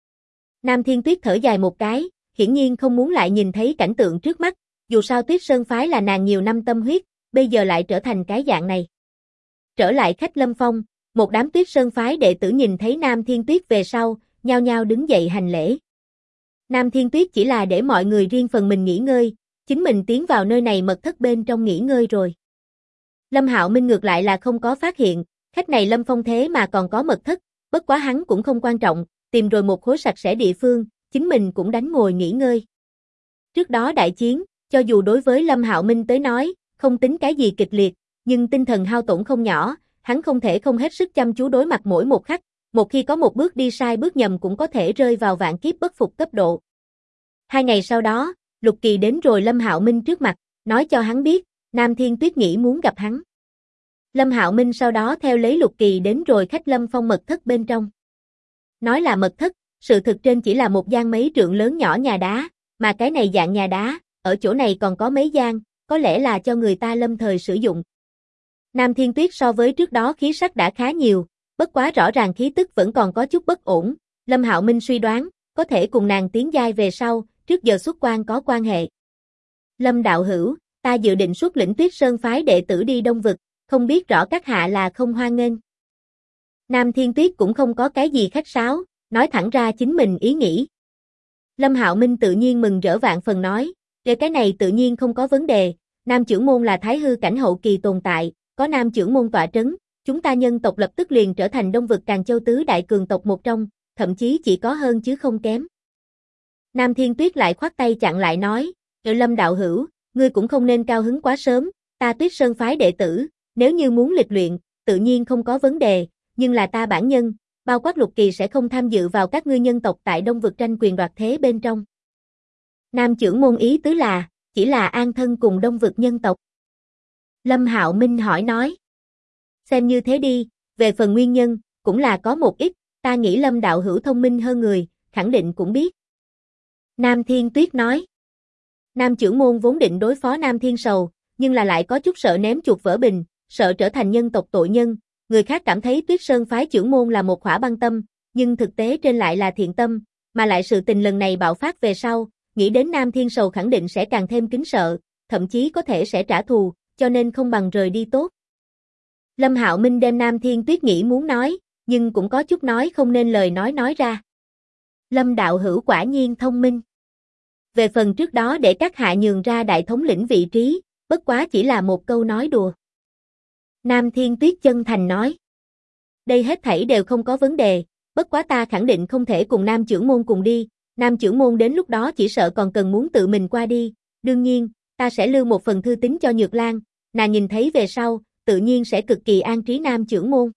Nam Thiên Tuyết thở dài một cái, hiển nhiên không muốn lại nhìn thấy cảnh tượng trước mắt, dù sao Tuyết Sơn phái là nàng nhiều năm tâm huyết, bây giờ lại trở thành cái dạng này. Trở lại khách Lâm Phong, một đám Tuyết Sơn phái đệ tử nhìn thấy Nam Thiên Tuyết về sau, nhao nhao đứng dậy hành lễ. Nam Thiên Tuyết chỉ là để mọi người riêng phần mình nghỉ ngơi, chính mình tiến vào nơi này mật thất bên trong nghỉ ngơi rồi. Lâm Hạo Minh ngược lại là không có phát hiện, khách này Lâm Phong thế mà còn có mật thất, bất quá hắn cũng không quan trọng, tìm rồi một khối sạch sẽ địa phương, chính mình cũng đánh ngồi nghỉ ngơi. Trước đó đại chiến, cho dù đối với Lâm Hạo Minh tới nói, không tính cái gì kịch liệt, nhưng tinh thần hao tổn không nhỏ, hắn không thể không hết sức chăm chú đối mặt mỗi một khắc, một khi có một bước đi sai bước nhầm cũng có thể rơi vào vạn kiếp bất phục cấp độ. 2 ngày sau đó, Lục Kỳ đến rồi Lâm Hạo Minh trước mặt, nói cho hắn biết, Nam Thiên Tuyết nghĩ muốn gặp hắn. Lâm Hạo Minh sau đó theo lấy Lục Kỳ đến rồi khách Lâm Phong mật thất bên trong. Nói là mật thất, sự thực trên chỉ là một gian mấy trượng lớn nhỏ nhà đá, mà cái này dạng nhà đá, ở chỗ này còn có mấy gian, có lẽ là cho người ta lâm thời sử dụng. Nam Thiên Tuyết so với trước đó khí sắc đã khá nhiều, bất quá rõ ràng khí tức vẫn còn có chút bất ổn, Lâm Hạo Minh suy đoán, có thể cùng nàng tiến giai về sau, trước giờ xuất quan có quan hệ. Lâm đạo hữu, ta dự định xuất lĩnh Tuyết Sơn phái đệ tử đi Đông Vực, không biết rõ các hạ là không hoan nghênh. Nam Thiên Tuyết cũng không có cái gì khách sáo, nói thẳng ra chính mình ý nghĩ. Lâm Hạo Minh tự nhiên mừng rỡ vạn phần nói, về cái này tự nhiên không có vấn đề, Nam trưởng môn là Thái hư cảnh hậu kỳ tồn tại, có Nam trưởng môn tọa trấn, chúng ta nhân tộc lập tức liền trở thành Đông Vực Càn Châu tứ đại cường tộc một trong, thậm chí chỉ có hơn chứ không kém. Nam Thiên Tuyết lại khoát tay chặn lại nói, Lâm đạo hữu, ngươi cũng không nên cao hứng quá sớm, ta Tuyết Sơn phái đệ tử, nếu như muốn lịch luyện, tự nhiên không có vấn đề, nhưng là ta bản nhân, bao quát Lục Kỳ sẽ không tham dự vào các ngươi nhân tộc tại Đông Vực tranh quyền đoạt thế bên trong. Nam trưởng môn ý tứ là, chỉ là an thân cùng Đông Vực nhân tộc. Lâm Hạo Minh hỏi nói. Xem như thế đi, về phần nguyên nhân, cũng là có một ít, ta nghĩ Lâm đạo hữu thông minh hơn người, khẳng định cũng biết. Nam Thiên Tuyết nói. Nam trưởng môn vốn định đối phó Nam Thiên Sầu, nhưng là lại có chút sợ ném chuột vỡ bình, sợ trở thành nhân tộc tội nhân. Người khác cảm thấy Tuyết Sơn phái trưởng môn là một khỏa băng tâm, nhưng thực tế trên lại là thiện tâm, mà lại sự tình lần này bạo phát về sau, nghĩ đến Nam Thiên Sầu khẳng định sẽ càng thêm kính sợ, thậm chí có thể sẽ trả thù, cho nên không bằng rời đi tốt. Lâm Hạo Minh đem Nam Thiên Tuyết nghĩ muốn nói, nhưng cũng có chút nói không nên lời nói ra. Lâm đạo hữu quả nhiên thông minh. Về phần trước đó để các hạ nhường ra đại thống lĩnh vị trí, bất quá chỉ là một câu nói đùa. Nam Thiên Tuyết chân thành nói. Đây hết thảy đều không có vấn đề, bất quá ta khẳng định không thể cùng Nam trưởng môn cùng đi, Nam trưởng môn đến lúc đó chỉ sợ còn cần muốn tự mình qua đi, đương nhiên, ta sẽ lưu một phần thư tín cho Nhược Lan, nàng nhìn thấy về sau, tự nhiên sẽ cực kỳ an trí Nam trưởng môn.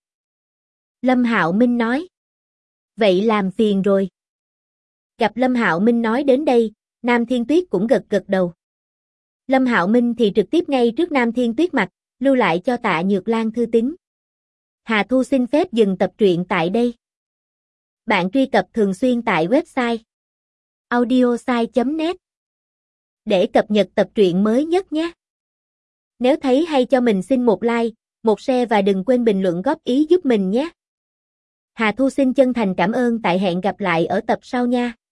Lâm Hạo Minh nói. Vậy làm phiền rồi. Gặp Lâm Hạo Minh nói đến đây, Nam Thiên Tuyết cũng gật gật đầu. Lâm Hạo Minh thì trực tiếp ngay trước Nam Thiên Tuyết mặt, lưu lại cho Tạ Nhược Lan thư tín. Hà Thu xin phép dừng tập truyện tại đây. Bạn truy cập thường xuyên tại website audiosai.net để cập nhật tập truyện mới nhất nhé. Nếu thấy hay cho mình xin một like, một share và đừng quên bình luận góp ý giúp mình nhé. Hà Thu xin chân thành cảm ơn, tại hẹn gặp lại ở tập sau nha.